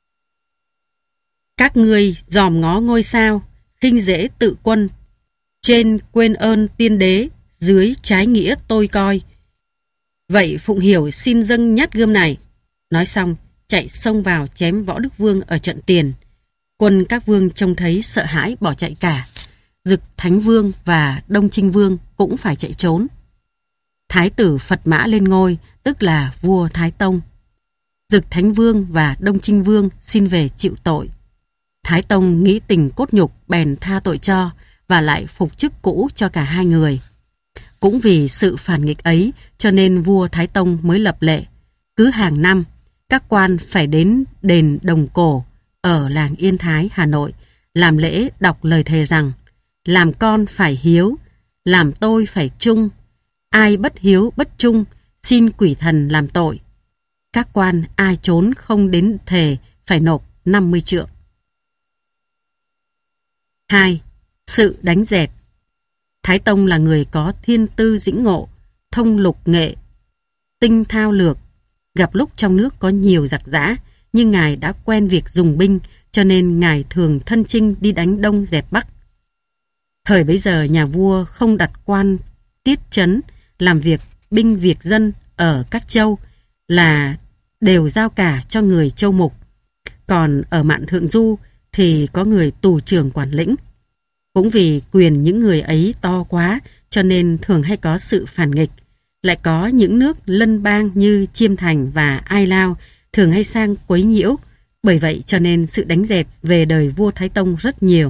các ngươi dòm ngó ngôi sao, khinh dễ tự quân, trên quên ơn tiên đế, dưới trái nghĩa tôi coi. Vậy Phụng Hiểu xin dâng nhát gươm này. Nói xong chạy xông vào chém Võ Đức Vương ở trận tiền. Quân các vương trông thấy sợ hãi bỏ chạy cả. Dực Thánh Vương và Đông Trinh Vương cũng phải chạy trốn. Thái tử Phật Mã lên ngôi, tức là vua Thái Tông. Dực Thánh Vương và Đông Trinh Vương xin về chịu tội. Thái Tông nghĩ tình cốt nhục bèn tha tội cho và lại phục chức cũ cho cả hai người. Cũng vì sự phản nghịch ấy cho nên vua Thái Tông mới lập lệ cứ hàng năm các quan phải đến đền Đồng Cổ ở làng Yên Thái, Hà Nội làm lễ đọc lời thề rằng: làm con phải hiếu, làm tôi phải trung, ai bất hiếu bất trung xin quỷ thần làm tội. Các quan ai trốn không đến thề phải nộp năm mươi trượng. hai. Sự đánh dẹp. Thái Tông là người có thiên tư dĩnh ngộ, thông lục nghệ, tinh thao lược. Gặp lúc trong nước có nhiều giặc giã, nhưng ngài đã quen việc dùng binh, cho nên ngài thường thân chinh đi đánh Đông dẹp Bắc. Thời bấy giờ nhà vua không đặt quan tiết trấn làm việc binh việc dân ở các châu, là đều giao cả cho người châu mục. Còn ở Mạn Thượng Du thì có người tù trưởng quản lĩnh. Cũng vì quyền những người ấy to quá cho nên thường hay có sự phản nghịch. Lại có những nước lân bang như Chiêm Thành và Ai Lao thường hay sang quấy nhiễu. Bởi vậy cho nên sự đánh dẹp về đời vua Thái Tông rất nhiều.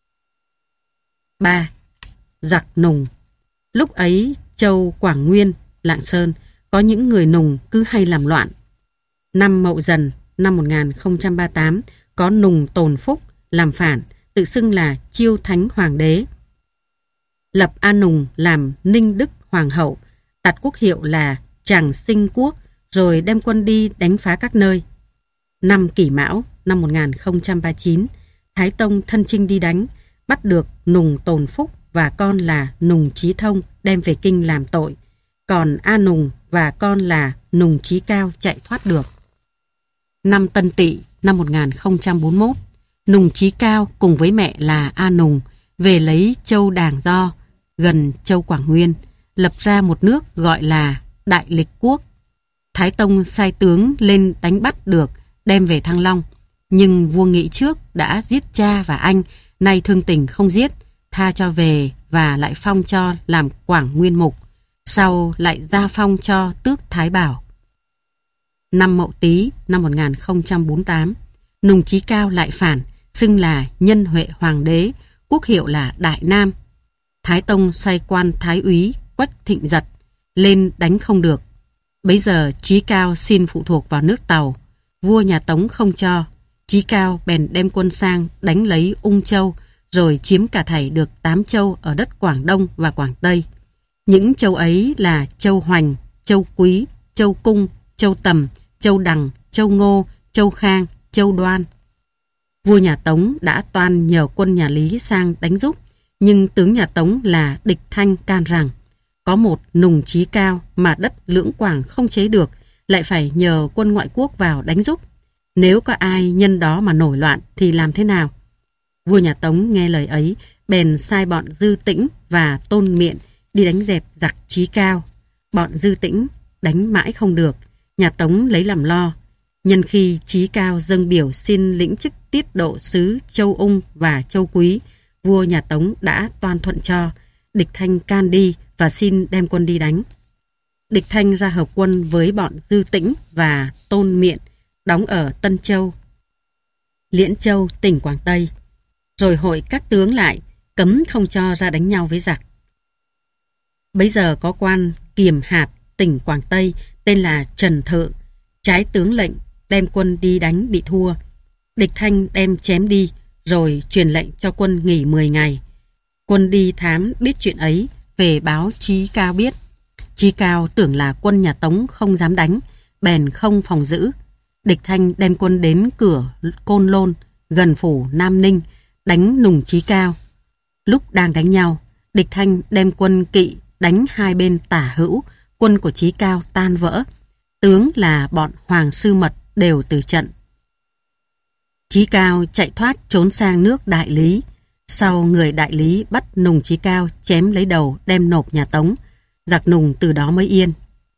ba. Giặc Nùng. Lúc ấy châu Quảng Nguyên, Lạng Sơn có những người Nùng cứ hay làm loạn. Năm Mậu Dần năm một nghìn không trăm ba mươi tám có Nùng Tồn Phúc làm phản, tự xưng là Chiêu Thánh Hoàng đế. Lập An Nùng làm Ninh Đức Hoàng hậu, đặt quốc hiệu là Tràng Sinh Quốc, rồi đem quân đi đánh phá các nơi. Năm Kỷ Mão năm một nghìn không trăm ba mươi chín, Thái Tông thân chinh đi đánh, bắt được Nùng Tồn Phúc và con là Nùng Chí Thông đem về kinh làm tội. Còn A Nùng và và con là Nùng Chí Cao chạy thoát được. Năm Tân Tỵ năm một nghìn không trăm bốn mươi mốt, Nùng Chí Cao cùng với mẹ là A Nùng về lấy châu Đàng Do gần châu Quảng Nguyên, lập ra một nước gọi là Đại Lịch Quốc. Thái Tông sai tướng lên đánh bắt được, đem về Thăng Long, nhưng vua nghĩ trước đã giết cha và anh, nay thương tình không giết, tha cho về và lại phong cho làm Quảng Nguyên Mục, sau lại gia phong cho tước Thái Bảo. Năm Mậu Tý năm một nghìn không trăm bốn mươi tám, Nùng Chí Cao lại phản, xưng là Nhân Huệ Hoàng đế, quốc hiệu là Đại Nam. Thái Tông sai quan thái úy Quách Thịnh Giật lên đánh không được. Bấy giờ Chí Cao xin phụ thuộc vào nước Tàu, vua nhà Tống không cho. Chí Cao bèn đem quân sang đánh lấy Ung Châu, rồi chiếm cả thảy được tám châu ở đất Quảng Đông và Quảng Tây. Những châu ấy là Châu Hoành, Châu Quý, Châu Cung, Châu Tầm, Châu Đằng, Châu Ngô, Châu Khang, Châu Đoan. Vua nhà Tống đã toan nhờ quân nhà Lý sang đánh giúp, nhưng tướng nhà Tống là Địch Thanh can rằng có một Nùng Chí Cao mà đất Lưỡng Quảng không chế được, lại phải nhờ quân ngoại quốc vào đánh giúp. Nếu có ai nhân đó mà nổi loạn thì làm thế nào? Vua nhà Tống nghe lời ấy, bèn sai bọn Dư Tĩnh và Tôn Miện đi đánh dẹp giặc Chí Cao. Bọn Dư Tĩnh đánh mãi không được, nhà Tống lấy làm lo. Nhân khi Chí Cao dâng biểu xin lĩnh chức tiết độ sứ Châu Ung và Châu Quý, vua nhà Tống đã toan thuận cho. Địch Thanh can đi và xin đem quân đi đánh. Địch Thanh ra hợp quân với bọn Dư Tĩnh và Tôn Miện, đóng ở Tân Châu, Liễn Châu, tỉnh Quảng Tây, rồi hội các tướng lại, cấm không cho ra đánh nhau với giặc. Bấy giờ có quan Kiềm Hạt, tỉnh Quảng Tây, tên là Trần Thự, trái tướng lệnh đem quân đi đánh bị thua. Địch Thanh đem chém đi, rồi truyền lệnh cho quân nghỉ mười ngày. Quân đi thám biết chuyện ấy, về báo Chí Cao biết. Chí Cao tưởng là quân nhà Tống không dám đánh, bèn không phòng giữ. Địch Thanh đem quân đến cửa Côn Lôn, gần phủ Nam Ninh, đánh Nùng Chí Cao. Lúc đang đánh nhau, Địch Thanh đem quân kỵ đánh hai bên tả hữu, quân của Chí Cao tan vỡ. Tướng là bọn Hoàng Sư Mật đều từ trận. Chí Cao chạy thoát trốn sang nước Đại Lý. Sau người Đại Lý bắt Nùng Chí Cao chém lấy đầu đem nộp nhà Tống. Giặc Nùng từ đó mới yên.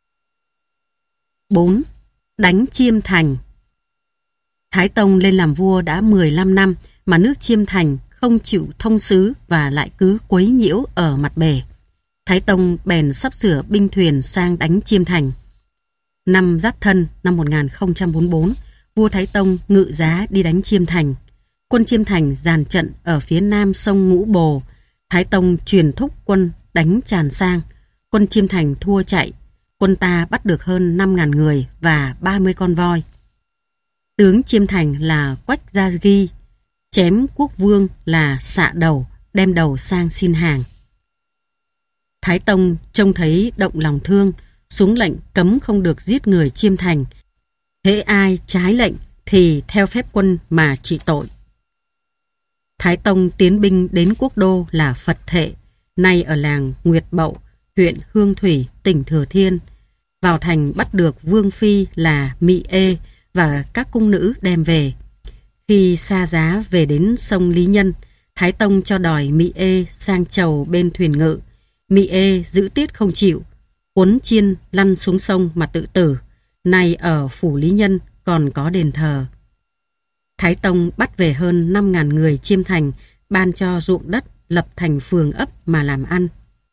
bốn. Đánh Chiêm Thành. Thái Tông lên làm vua đã mười lăm năm mà nước Chiêm Thành không chịu thông sứ và lại cứ quấy nhiễu ở mặt bể. Thái Tông bèn sắp sửa binh thuyền sang đánh Chiêm Thành. Năm Giáp Thân năm một nghìn không trăm bốn mươi bốn, vua Thái Tông ngự giá đi đánh Chiêm Thành. Quân Chiêm Thành dàn trận ở phía nam sông Ngũ Bồ. Thái Tông truyền thúc quân đánh tràn sang. Quân Chiêm Thành thua chạy. Quân ta bắt được hơn năm nghìn người và ba mươi con voi. Tướng Chiêm Thành là Quách Gia Ghi, chém quốc vương là Xạ Đầu, đem đầu sang xin hàng. Thái Tông trông thấy động lòng thương, xuống lệnh cấm không được giết người Chiêm Thành. Hễ ai trái lệnh thì theo phép quân mà trị tội. Thái Tông tiến binh đến quốc đô là Phật Thệ, nay ở làng Nguyệt Bậu, huyện Hương Thủy, tỉnh Thừa Thiên. Vào thành bắt được vương phi là Mị Ê và các cung nữ đem về. Khi xa giá về đến sông Lý Nhân, Thái Tông cho đòi Mị Ê sang chầu bên thuyền ngự. Mị Ê giữ tiết không chịu, uốn chiên lăn xuống sông mà tự tử. Nay ở phủ Lý Nhân còn có đền thờ. Thái Tông bắt về hơn năm nghìn người Chiêm Thành, ban cho ruộng đất, lập thành phường ấp mà làm ăn.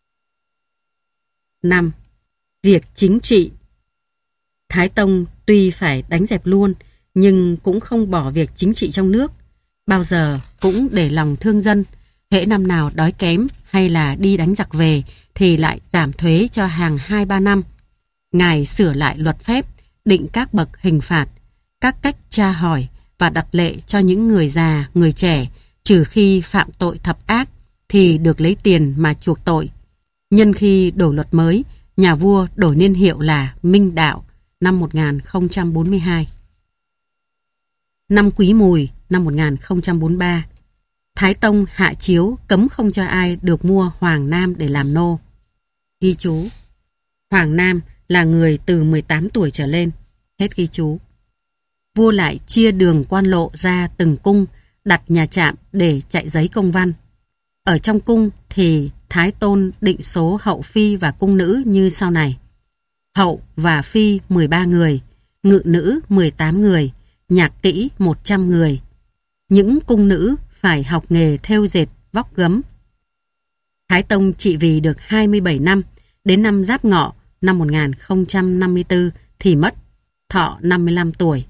năm. Việc chính trị. Thái Tông tuy phải đánh dẹp luôn, nhưng cũng không bỏ việc chính trị trong nước. Bao giờ cũng để lòng thương dân. Hễ năm nào đói kém hay là đi đánh giặc về thì lại giảm thuế cho hàng hai ba năm. Ngài sửa lại luật phép, định các bậc hình phạt, các cách tra hỏi và đặt lệ cho những người già, người trẻ, trừ khi phạm tội thập ác thì được lấy tiền mà chuộc tội. Nhân khi đổi luật mới, nhà vua đổi niên hiệu là Minh Đạo năm một nghìn không trăm bốn mươi hai. Năm Quý Mùi năm một nghìn không trăm bốn mươi ba, Thái Tông hạ chiếu cấm không cho ai được mua Hoàng Nam để làm nô. Ghi chú: Hoàng Nam là người từ mười tám tuổi trở lên. Hết ghi chú. Vua lại chia đường quan lộ ra từng cung, đặt nhà trạm để chạy giấy công văn. Ở trong cung thì Thái Tôn định số hậu phi và cung nữ như sau này. Hậu và phi mười ba người, ngự nữ mười tám người, nhạc kỹ một trăm người. Những cung nữ phải học nghề thêu dệt vóc gấm. Thái Tông trị vì được hai mươi bảy năm, đến năm Giáp Ngọ năm một nghìn không trăm năm mươi tư thì mất, thọ năm mươi lăm tuổi.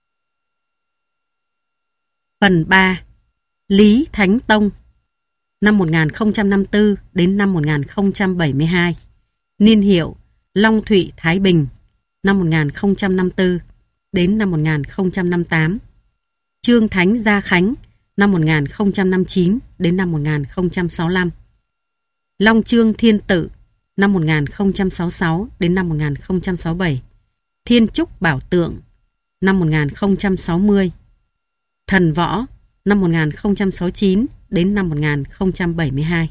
Phần ba. Lý Thánh Tông năm một nghìn không trăm năm mươi tư đến năm một nghìn không trăm bảy mươi hai. Niên hiệu Long Thụy Thái Bình năm một nghìn không trăm năm mươi tư đến năm một nghìn không trăm năm mươi tám. Trương Thánh Gia Khánh năm một nghìn không trăm năm mươi chín đến năm một nghìn không trăm sáu mươi lăm. Long Trương Thiên Tự năm một nghìn không trăm sáu mươi sáu đến năm một nghìn không trăm sáu mươi bảy. Thiên Trúc Bảo Tượng năm một nghìn không trăm sáu mươi. Thần Võ năm một nghìn không trăm sáu mươi chín đến năm một nghìn không trăm bảy mươi hai.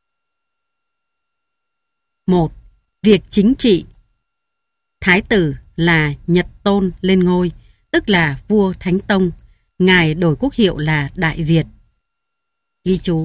một. Việc chính trị. Thái tử là Nhật Tôn lên ngôi, tức là vua Thánh Tông. Ngài đổi quốc hiệu là Đại Việt. Ghi chú.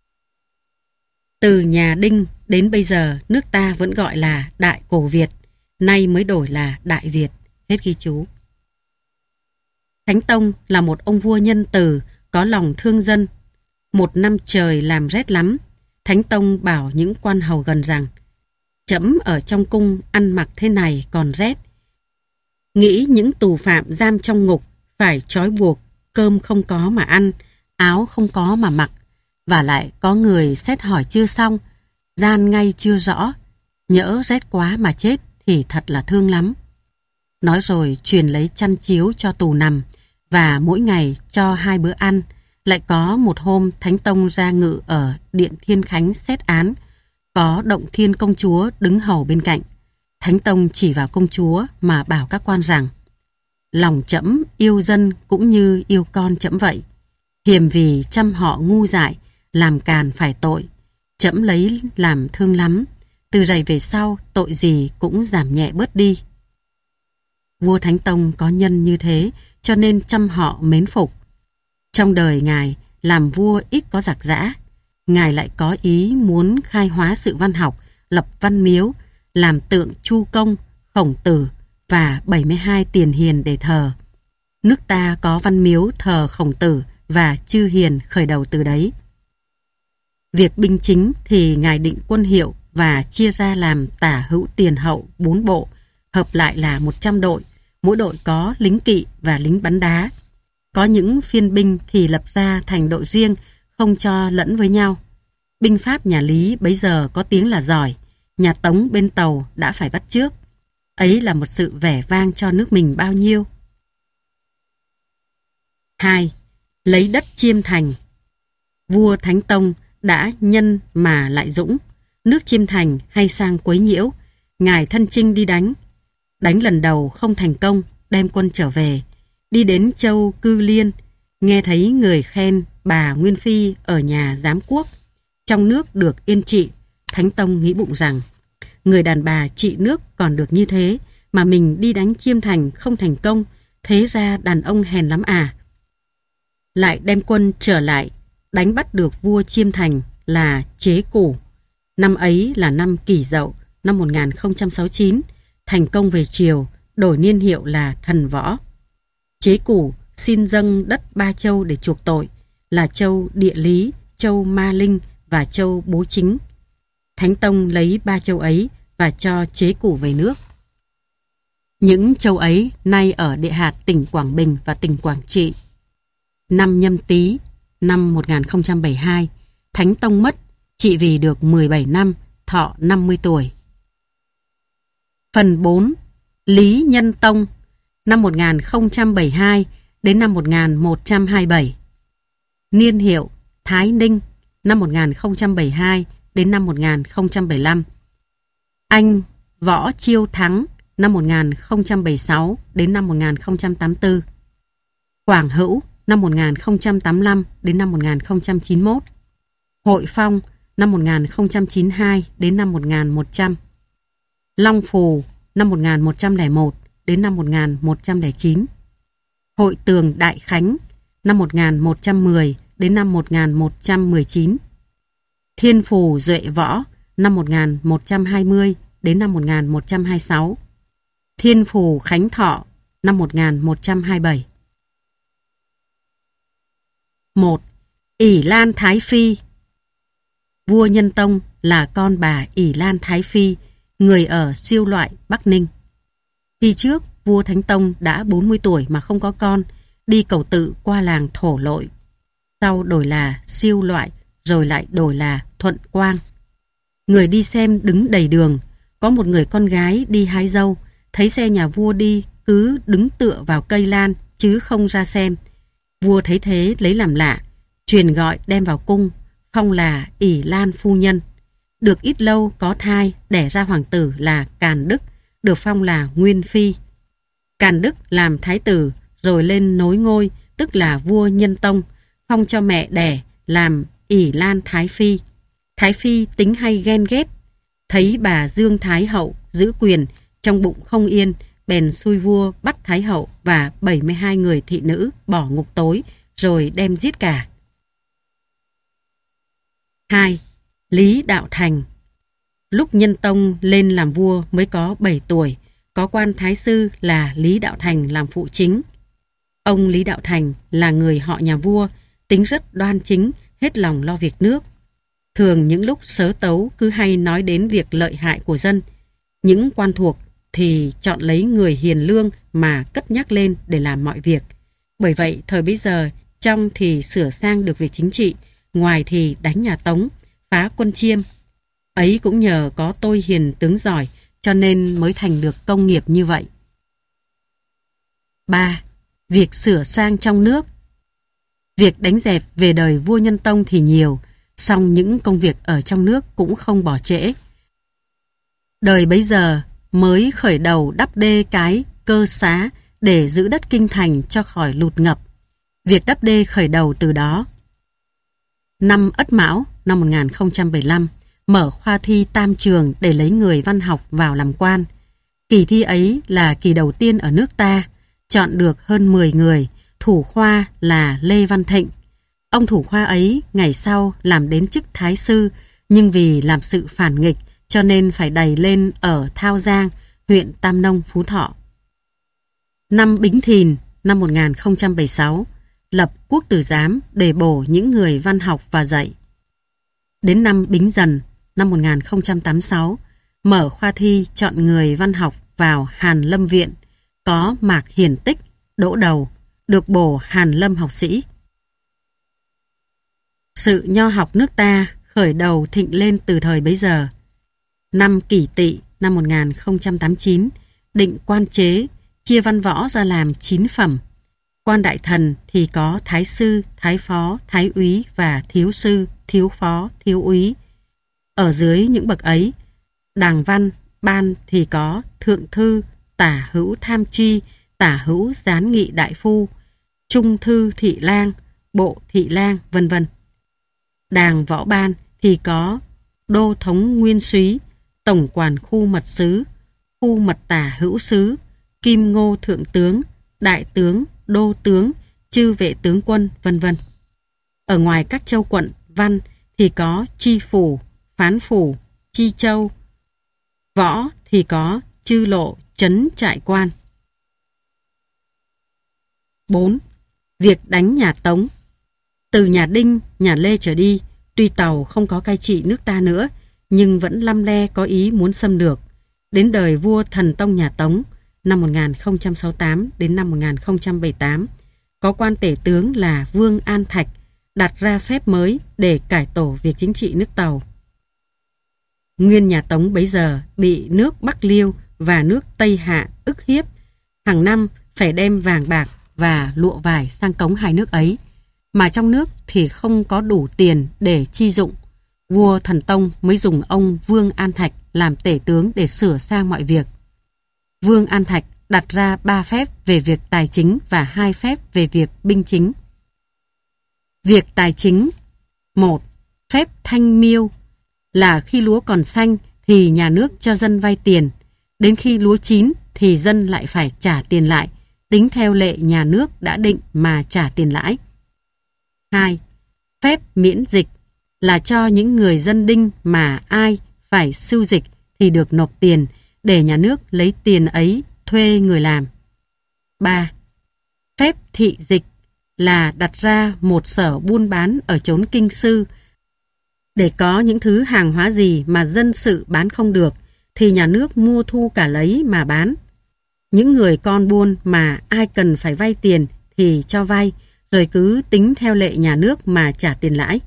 Từ nhà Đinh đến bây giờ nước ta vẫn gọi là Đại Cổ Việt, nay mới đổi là Đại Việt. Hết ghi chú. Thánh Tông là một ông vua nhân từ, có lòng thương dân. Một năm trời làm rét lắm, Thánh Tông bảo những quan hầu gần rằng: Trẫm ở trong cung ăn mặc thế này còn rét. Nghĩ những tù phạm giam trong ngục phải trói buộc, cơm không có mà ăn, áo không có mà mặc, và lại có người xét hỏi chưa xong, gian ngay chưa rõ, nhỡ rét quá mà chết thì thật là thương lắm. Nói rồi truyền lấy chăn chiếu cho tù nằm, và mỗi ngày cho hai bữa ăn. Lại có một hôm Thánh Tông ra ngự ở Điện Thiên Khánh xét án, có Động Thiên công chúa đứng hầu bên cạnh. Thánh Tông chỉ vào công chúa mà bảo các quan rằng: Lòng trẫm yêu dân cũng như yêu con trẫm vậy. Hiềm vì trăm họ ngu dại, làm càn phải tội. Trẫm lấy làm thương lắm. Từ rày về sau tội gì cũng giảm nhẹ bớt đi. Vua Thánh Tông có nhân như thế, cho nên trăm họ mến phục. Trong đời Ngài làm vua ít có giặc giã. Ngài lại có ý muốn khai hóa sự văn học, lập văn miếu, làm tượng Chu Công, Khổng Tử và bảy mươi hai tiền hiền để thờ. Nước ta có văn miếu thờ Khổng Tử và chư hiền khởi đầu từ đấy. Việc binh chính thì Ngài định quân hiệu và chia ra làm tả hữu tiền hậu bốn bộ, hợp lại là một trăm đội, mỗi đội có lính kỵ và lính bắn đá. Có những phiên binh thì lập ra thành đội riêng, không cho lẫn với nhau. Binh pháp nhà Lý bấy giờ có tiếng là giỏi, nhà Tống bên Tàu đã phải bắt chước. Ấy là một sự vẻ vang cho nước mình bao nhiêu. hai. Lấy đất Chiêm Thành. Vua Thánh Tông đã nhân mà lại dũng. Nước Chiêm Thành hay sang quấy nhiễu, Ngài thân chinh đi đánh. Đánh lần đầu không thành công, đem quân trở về. Đi đến châu Cư Liên, nghe thấy người khen bà Nguyên Phi ở nhà giám quốc. Trong nước được yên trị, Thánh Tông nghĩ bụng rằng: người đàn bà trị nước còn được như thế, mà mình đi đánh Chiêm Thành không thành công, thế ra đàn ông hèn lắm à. Lại đem quân trở lại, đánh bắt được vua Chiêm Thành là Chế Củ. Năm ấy là năm Kỷ Dậu, năm một nghìn không trăm sáu mươi chín, thành công về triều, đổi niên hiệu là Thần Võ. Chế Củ xin dâng đất ba châu để chuộc tội, là châu Địa Lý, châu Ma Linh và châu Bố Chính. Thánh Tông lấy ba châu ấy và cho Chế Củ về nước. Những châu ấy nay ở địa hạt tỉnh Quảng Bình và tỉnh Quảng Trị. Năm Nhâm Tý, năm một nghìn không trăm bảy mươi hai, Thánh Tông mất, trị vì được mười bảy năm, thọ năm mươi tuổi. Phần bốn. Lý Nhân Tông, năm một nghìn không trăm bảy mươi hai đến năm một nghìn một trăm hai mươi bảy. Niên hiệu Thái Ninh, năm một nghìn không trăm bảy mươi hai đến năm một nghìn không trăm bảy mươi lăm. Anh Võ Chiêu Thắng, năm một nghìn không trăm bảy mươi sáu đến năm một nghìn không trăm tám mươi tư. Quảng Hữu, năm một nghìn không trăm tám mươi lăm đến năm một nghìn không trăm chín mươi mốt. Hội Phong, năm một nghìn không trăm chín mươi hai đến năm một nghìn một trăm. Long Phù, năm một nghìn một trăm lẻ một đến năm một nghìn một trăm lẻ chín. Hội tường Đại Khánh năm một nghìn một trăm mười đến năm một nghìn một trăm mười chín. Thiên Phù Duệ Võ năm một nghìn một trăm hai mươi đến năm một nghìn một trăm hai mươi sáu. Thiên Phù Khánh Thọ năm một nghìn một trăm hai mươi bảy. một. Ỷ Lan Thái Phi. Vua Nhân Tông là con bà Ỷ Lan Thái Phi, người ở Siêu Loại, Bắc Ninh. Khi trước, vua Thánh Tông đã bốn mươi tuổi mà không có con, đi cầu tự qua làng Thổ Lội. Sau đổi là Siêu Loại, rồi lại đổi là Thuận Quang. Người đi xem đứng đầy đường, có một người con gái đi hái dâu, thấy xe nhà vua đi cứ đứng tựa vào cây lan chứ không ra xem. Vua thấy thế lấy làm lạ, truyền gọi đem vào cung, phong là Ỷ Lan phu nhân. Được ít lâu có thai, đẻ ra hoàng tử là Càn Đức, được phong là Nguyên Phi. Càn Đức làm thái tử rồi lên nối ngôi, tức là vua Nhân Tông, phong cho mẹ đẻ làm Ỷ Lan Thái Phi. Thái Phi tính hay ghen ghét, thấy bà Dương Thái Hậu giữ quyền, trong bụng không yên, bèn xui vua bắt Thái Hậu và bảy mươi hai người thị nữ bỏ ngục tối, rồi đem giết cả. hai. Lý Đạo Thành. Lúc Nhân Tông lên làm vua mới có bảy tuổi, có quan thái sư là Lý Đạo Thành làm phụ chính. Ông Lý Đạo Thành là người họ nhà vua, tính rất đoan chính, hết lòng lo việc nước. Thường những lúc sớ tấu cứ hay nói đến việc lợi hại của dân. Những quan thuộc thì chọn lấy người hiền lương mà cất nhắc lên để làm mọi việc. Bởi vậy thời bấy giờ trong thì sửa sang được việc chính trị, ngoài thì đánh nhà Tống, phá quân Chiêm. Ấy cũng nhờ có tôi hiền tướng giỏi cho nên mới thành được công nghiệp như vậy. ba. Việc sửa sang trong nước. Việc đánh dẹp về đời vua Nhân Tông thì nhiều, song những công việc ở trong nước cũng không bỏ trễ. Đời bấy giờ mới khởi đầu đắp đê cái Cơ Xá để giữ đất kinh thành cho khỏi lụt ngập. Việc đắp đê khởi đầu từ đó. Năm Ất Mão năm một nghìn không trăm bảy mươi lăm, mở khoa thi tam trường để lấy người văn học vào làm quan. Kỳ thi ấy là kỳ đầu tiên ở nước ta, chọn được hơn mười người, thủ khoa là Lê Văn Thịnh. Ông thủ khoa ấy ngày sau làm đến chức thái sư, nhưng vì làm sự phản nghịch cho nên phải đày lên ở Thao Giang, huyện Tam Nông, Phú Thọ. Năm Bính Thìn năm một nghìn không trăm bảy mươi sáu, lập quốc tử giám để bổ những người văn học và dạy. Đến năm Bính Dần năm một nghìn không trăm tám mươi sáu, mở khoa thi chọn người văn học vào Hàn Lâm Viện, có Mạc Hiển Tích đỗ đầu, được bổ Hàn Lâm học sĩ. Sự nho học nước ta khởi đầu thịnh lên từ thời bấy giờ. Năm Kỷ Tỵ năm một nghìn không trăm tám mươi chín, định quan chế, chia văn võ ra làm chín phẩm. Quan đại thần thì có thái sư, thái phó, thái úy và thiếu sư, thiếu phó, thiếu úy. Ở dưới những bậc ấy, đàng văn, ban thì có thượng thư, tả hữu tham tri, tả hữu gián nghị đại phu, trung thư thị lang, bộ thị lang, vân vân. Đàng võ ban thì có đô thống nguyên súy, tổng quản khu mật sứ, khu mật tả hữu sứ, kim ngô thượng tướng, đại tướng, đô tướng, chư vệ tướng quân, vân vân. Ở ngoài các châu quận văn thì có chi phủ, phán phủ, chi châu. Võ thì có chư lộ, trấn trại quan. bốn. Việc đánh nhà Tống. Từ nhà Đinh, nhà Lê trở đi, tuy Tàu không có cai trị nước ta nữa, nhưng vẫn lăm le có ý muốn xâm lược. Đến đời vua Thần Tông nhà Tống, năm một nghìn không trăm sáu mươi tám đến năm một nghìn không trăm bảy mươi tám, có quan tể tướng là Vương An Thạch đặt ra phép mới để cải tổ việc chính trị nước Tàu. Nguyên nhà Tống bấy giờ bị nước Bắc Liêu và nước Tây Hạ ức hiếp, hàng năm phải đem vàng bạc và lụa vải sang cống hai nước ấy, mà trong nước thì không có đủ tiền để chi dụng. Vua Thần Tông mới dùng ông Vương An Thạch làm tể tướng để sửa sang mọi việc. Vương An Thạch đặt ra ba phép về việc tài chính và hai phép về việc binh chính. Việc tài chính: một. Phép thanh miêu là khi lúa còn xanh thì nhà nước cho dân vay tiền, Đến khi lúa chín thì dân lại phải trả tiền lại, tính theo lệ nhà nước đã định mà trả tiền lãi. hai. Phép miễn dịch là cho những người dân đinh mà ai phải sưu dịch thì được nộp tiền để nhà nước lấy tiền ấy thuê người làm. ba. Phép thị dịch là đặt ra một sở buôn bán ở chốn kinh sư để có những thứ hàng hóa gì mà dân sự bán không được thì nhà nước mua thu cả lấy mà bán. Những người con buôn mà ai cần phải vay tiền thì cho vay, rồi cứ tính theo lệ nhà nước mà trả tiền lãi.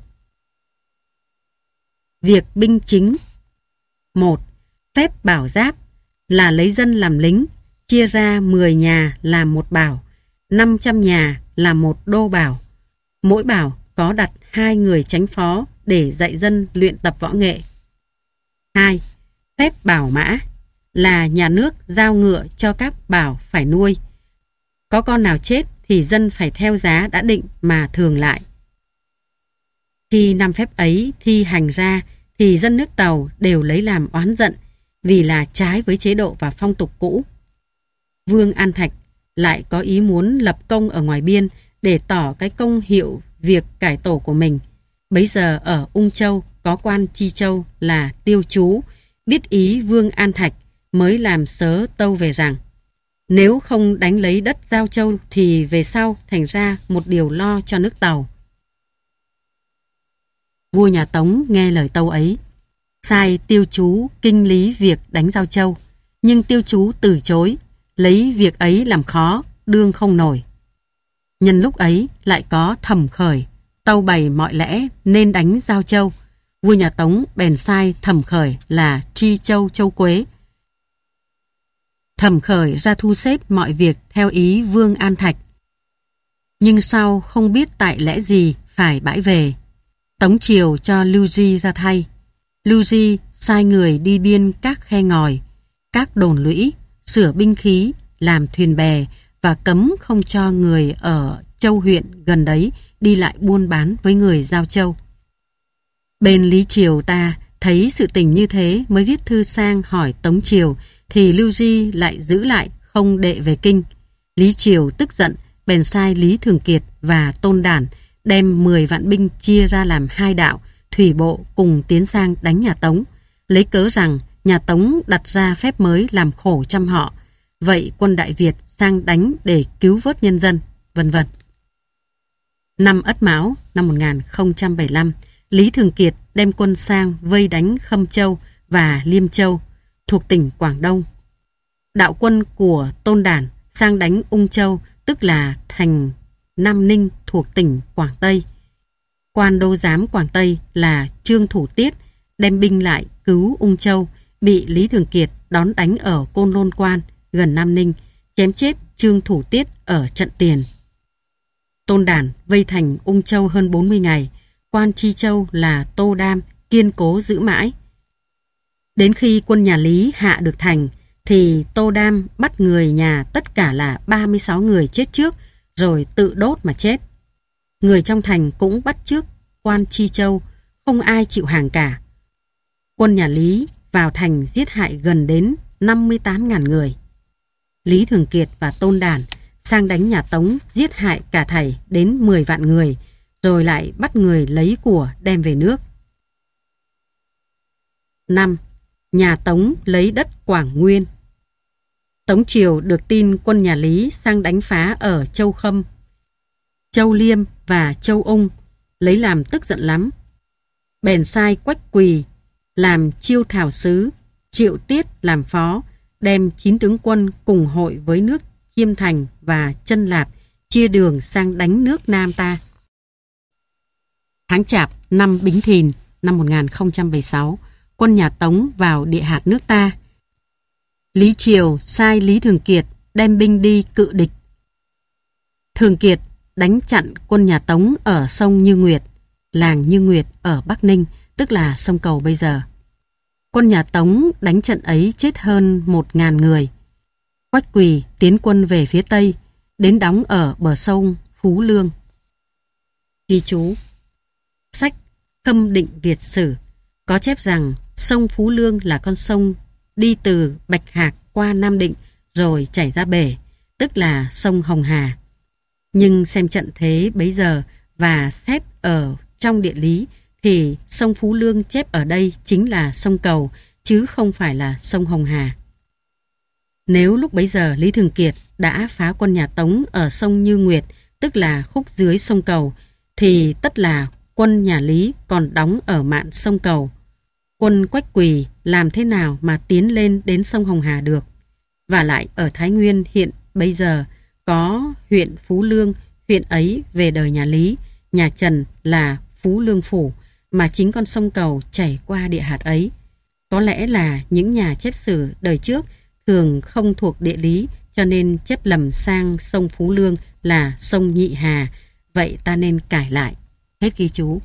Việc binh chính. một. Phép bảo giáp là lấy dân làm lính, chia ra mười nhà làm một bảo, năm trăm nhà làm một đô bảo. Mỗi bảo có đặt hai người chánh phó để dạy dân luyện tập võ nghệ. hai. Phép bảo mã là nhà nước giao ngựa cho các bảo phải nuôi. Có con nào chết thì dân phải theo giá đã định mà thường lại. Khi năm phép ấy thi hành ra thì dân nước Tàu đều lấy làm oán giận vì là trái với chế độ và phong tục cũ. Vương An Thạch lại có ý muốn lập công ở ngoài biên để tỏ cái công hiệu việc cải tổ của mình. Bấy giờ ở Ung Châu có quan Chi Châu là Tiêu Chú, biết ý Vương An Thạch mới làm sớ tâu về rằng nếu không đánh lấy đất Giao Châu thì về sau thành ra một điều lo cho nước Tàu. Vua nhà Tống nghe lời tâu ấy, sai Tiêu Chú kinh lý việc đánh Giao Châu, nhưng Tiêu Chú từ chối, lấy việc ấy làm khó, đương không nổi. Nhân lúc ấy lại có Thẩm Khởi tâu bày mọi lẽ nên đánh Giao Châu. Vua nhà Tống bèn sai Thẩm Khởi là Tri Châu Châu Quế. Thẩm Khởi ra thu xếp mọi việc theo ý Vương An Thạch, nhưng sau không biết tại lẽ gì phải bãi về. Tống triều cho Lưu Di ra thay. Lưu Di sai người đi biên các khe ngòi, các đồn lũy, sửa binh khí, làm thuyền bè và cấm không cho người ở châu huyện gần đấy đi lại buôn bán với người Giao Châu. Bên Lý Triều ta thấy sự tình như thế mới viết thư sang hỏi Tống triều, thì Lưu Di lại giữ lại không đệ về kinh. Lý Triều tức giận, bèn sai Lý Thường Kiệt và Tôn Đản đem mười vạn binh chia ra làm hai đạo, thủy bộ cùng tiến sang đánh nhà Tống, lấy cớ rằng nhà Tống đặt ra phép mới làm khổ trăm họ, vậy quân Đại Việt sang đánh để cứu vớt nhân dân, vân vân. Năm Ất Mão năm một nghìn không trăm bảy mươi lăm, Lý Thường Kiệt đem quân sang vây đánh Khâm Châu và Liêm Châu thuộc tỉnh Quảng Đông. Đạo quân của Tôn Đản sang đánh Ung Châu, tức là thành Nam Ninh thuộc tỉnh Quảng Tây. Quan đô giám Quảng Tây là Trương Thủ Tiết đem binh lại cứu Ung Châu, bị Lý Thường Kiệt đón đánh ở Côn Lôn Quan gần Nam Ninh, chém chết Trương Thủ Tiết ở trận tiền. Tôn Đản vây thành Ung Châu hơn bốn mươi ngày, quan Chi Châu là Tô Đam kiên cố giữ mãi. Đến khi quân nhà Lý hạ được thành thì Tô Đam bắt người nhà tất cả là ba mươi sáu người chết trước, rồi tự đốt mà chết. Người trong thành cũng bắt chước quan Chi Châu, không ai chịu hàng cả. Quân nhà Lý vào thành giết hại gần đến năm mươi tám nghìn người. Lý Thường Kiệt và Tôn Đản sang đánh nhà Tống giết hại cả thảy đến mười vạn người, rồi lại bắt người lấy của đem về nước. năm. Nhà Tống lấy đất Quảng Nguyên. Tống triều được tin quân nhà Lý sang đánh phá ở Châu Khâm, Châu Liêm và Châu Ung, lấy làm tức giận lắm. Bèn sai Quách Quỳ làm chiêu thảo sứ, Triệu Tiết làm phó, đem chín tướng quân cùng hội với nước Chiêm Thành và Chân Lạp chia đường sang đánh nước Nam ta. Tháng Chạp năm Bính Thìn năm một nghìn không trăm bảy mươi sáu, quân nhà Tống vào địa hạt nước ta. Lý Triều sai Lý Thường Kiệt đem binh đi cự địch. Thường Kiệt đánh chặn quân nhà Tống ở sông Như Nguyệt, làng Như Nguyệt ở Bắc Ninh, tức là sông Cầu bây giờ. Quân nhà Tống đánh trận ấy chết hơn một nghìn người. Quách Quỳ tiến quân về phía Tây, đến đóng ở bờ sông Phú Lương. Ghi chú: sách Khâm Định Việt Sử có chép rằng sông Phú Lương là con sông đi từ Bạch Hạc qua qua Nam Định rồi chảy ra bể, tức là sông Hồng Hà. Nhưng xem trận thế bấy giờ và xét ở trong địa lý thì sông Phú Lương chép ở đây chính là sông Cầu chứ không phải là sông Hồng Hà. Nếu lúc bấy giờ Lý Thường Kiệt đã phá quân nhà Tống ở sông Như Nguyệt, tức là khúc dưới sông Cầu, thì tất là quân nhà Lý còn đóng ở mạn sông Cầu. Quân Quách Quỳ làm thế nào mà tiến lên đến sông Hồng Hà được? Và lại ở Thái Nguyên hiện bây giờ có huyện Phú Lương, huyện ấy về đời nhà Lý, nhà Trần là Phú Lương Phủ, mà chính con sông Cầu chảy qua địa hạt ấy. Có lẽ là những nhà chép sử đời trước thường không thuộc địa lý cho nên chép lầm sang sông Phú Lương là sông Nhị Hà. Vậy ta nên cải lại. Hết ghi chú.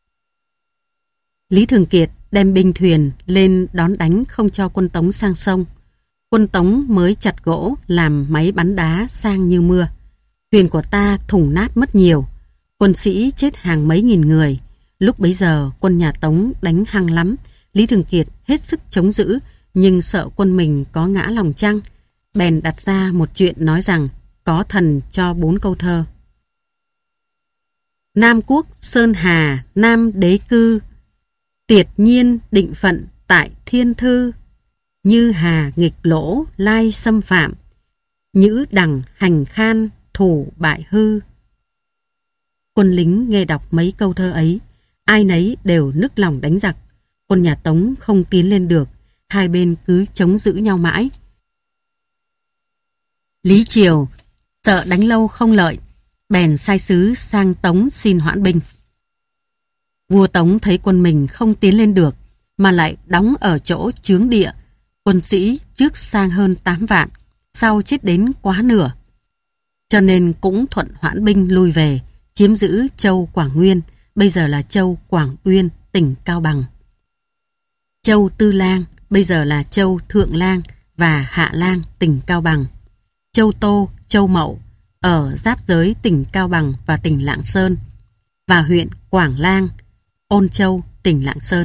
Lý Thường Kiệt đem binh thuyền lên đón đánh không cho quân Tống sang sông. Quân Tống mới chặt gỗ làm máy bắn đá sang như mưa. Thuyền của ta thủng nát mất nhiều. Quân sĩ chết hàng mấy nghìn người. Lúc bấy giờ quân nhà Tống đánh hăng lắm. Lý Thường Kiệt hết sức chống giữ, nhưng sợ quân mình có ngã lòng chăng. Bèn đặt ra một chuyện nói rằng có thần cho bốn câu thơ. Nam quốc Sơn Hà Nam đế cư, tiệt nhiên định phận tại thiên thư. Như hà nghịch lỗ lai xâm phạm, nhữ đẳng hành khan thủ bại hư. Quân lính nghe đọc mấy câu thơ ấy, ai nấy đều nức lòng đánh giặc. Quân nhà Tống không tiến lên được, hai bên cứ chống giữ nhau mãi. Lý Triều sợ đánh lâu không lợi, bèn sai sứ sang Tống xin hoãn binh. Vua Tống thấy quân mình không tiến lên được, mà lại đóng ở chỗ chướng địa. Quân sĩ trước sang hơn tám vạn, sau chết đến quá nửa. Cho nên cũng thuận hoãn binh lui về, chiếm giữ châu Quảng Nguyên, bây giờ là châu Quảng Uyên, tỉnh Cao Bằng. Châu Tư Lang, bây giờ là châu Thượng Lang và Hạ Lang, tỉnh Cao Bằng. Châu Tô, châu Mậu, ở giáp giới tỉnh Cao Bằng và tỉnh Lạng Sơn, và huyện Quảng Lang, Ôn Châu, tỉnh Lạng Sơn.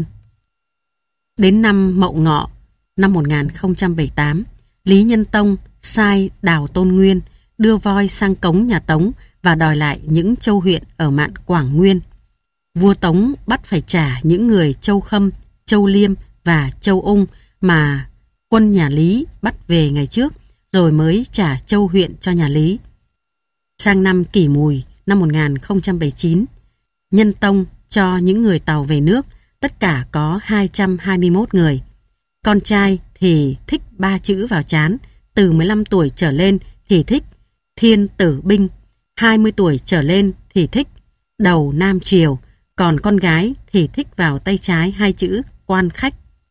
Đến năm Mậu Ngọ, năm một nghìn không trăm bảy mươi tám, Lý Nhân Tông sai Đào Tôn Nguyên đưa voi sang cống nhà Tống và đòi lại những châu huyện ở mạn Quảng Nguyên. Vua Tống bắt phải trả những người châu Khâm, châu Liêm và châu Ung mà quân nhà Lý bắt về ngày trước, rồi mới trả châu huyện cho nhà Lý. Sang năm Kỷ Mùi, năm một nghìn không trăm bảy mươi chín, Nhân Tông cho những người Tàu về nước, tất cả có hai trăm hai mươi mốt người. Con trai thì thích ba chữ vào trán, từ mười lăm tuổi trở lên thì thích Thiên Tử Binh, hai mươi tuổi trở lên thì thích Đầu Nam Triều, còn con gái thì thích vào tay trái hai chữ Quan Khách.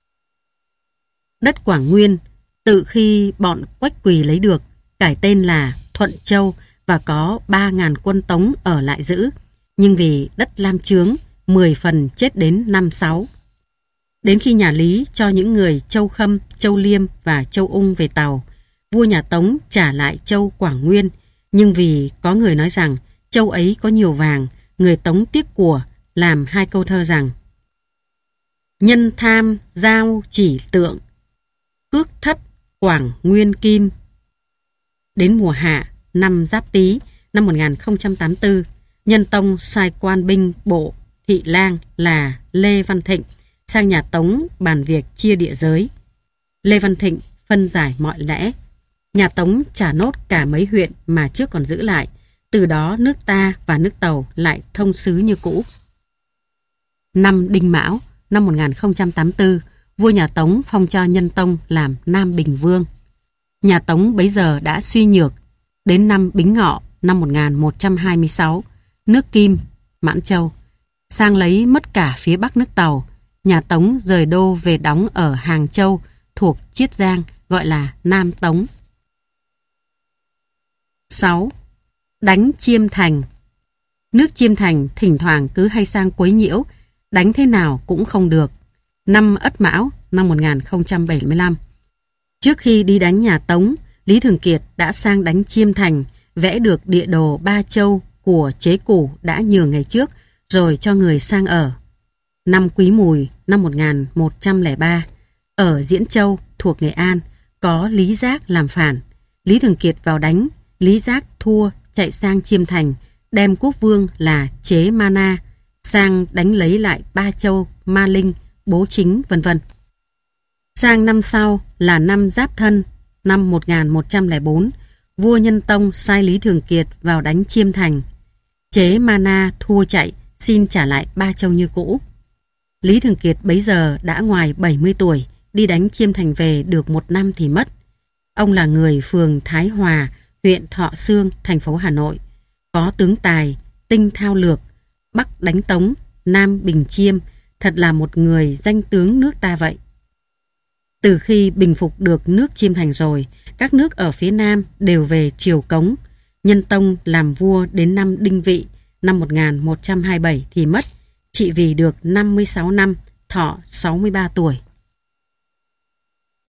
Đất Quảng Nguyên từ khi bọn Quách Quỳ lấy được, cải tên là Thuận Châu và có ba ngàn quân Tống ở lại giữ, nhưng vì đất lam chướng, mười phần chết đến năm sáu. Đến khi nhà Lý cho những người châu Khâm, châu Liêm và châu Ung về Tàu, vua nhà Tống trả lại châu Quảng Nguyên, nhưng vì có người nói rằng châu ấy có nhiều vàng, người Tống tiếc của, làm hai câu thơ rằng: nhân tham giao chỉ tượng, cước thất Quảng Nguyên kim. Đến mùa hạ năm Giáp Tý năm một nghìn không trăm tám mươi tư, Nhân Tông sai quan binh bộ thị lang là Lê Văn Thịnh sang nhà Tống bàn việc chia địa giới. Lê Văn Thịnh phân giải mọi lẽ. Nhà Tống trả nốt cả mấy huyện mà trước còn giữ lại. Từ đó nước ta và nước Tàu lại thông xứ như cũ. Năm Đinh Mão năm một nghìn không trăm tám mươi tư, vua nhà Tống phong cho Nhân Tông làm Nam Bình Vương. Nhà Tống bấy giờ đã suy nhược. Đến năm Bính Ngọ năm một nghìn một trăm hai mươi sáu, nước Kim, Mãn Châu, sang lấy mất cả phía bắc nước Tàu. Nhà Tống rời đô về đóng ở Hàng Châu thuộc Chiết Giang, gọi là Nam Tống. sáu. Đánh Chiêm Thành. Nước Chiêm Thành thỉnh thoảng cứ hay sang quấy nhiễu, đánh thế nào cũng không được. Năm Ất Mão năm một nghìn không trăm bảy mươi lăm, trước khi đi đánh nhà Tống, Lý Thường Kiệt đã sang đánh Chiêm Thành, vẽ được địa đồ Ba Châu của Chế Củ đã nhường ngày trước, rồi cho người sang ở. Năm Quý Mùi năm một nghìn một trăm lẻ ba, ở Diễn Châu thuộc Nghệ An, có Lý Giác làm phản. Lý Thường Kiệt vào đánh, Lý Giác thua chạy sang Chiêm Thành, đem quốc vương là Chế Ma Na sang đánh lấy lại Ba Châu, Ma Linh, Bố Chính, vân vân. Sang năm sau là năm Giáp Thân, năm một nghìn một trăm lẻ bốn, vua Nhân Tông sai Lý Thường Kiệt vào đánh Chiêm Thành. Chế Ma Na thua chạy, xin trả lại Ba Châu như cũ. Lý Thường Kiệt bấy giờ đã ngoài bảy mươi tuổi, đi đánh Chiêm Thành về được một năm thì mất. Ông là người phường Thái Hòa, huyện Thọ Xương, thành phố Hà Nội. Có tướng tài, tinh thao lược, Bắc đánh Tống, Nam bình Chiêm, thật là một người danh tướng nước ta vậy. Từ khi bình phục được nước Chiêm Thành rồi, các nước ở phía Nam đều về triều cống. Nhân Tông làm vua đến năm Đinh Vị, năm một nghìn một trăm hai mươi bảy thì mất, trị vì được năm mươi sáu năm, thọ sáu mươi ba tuổi.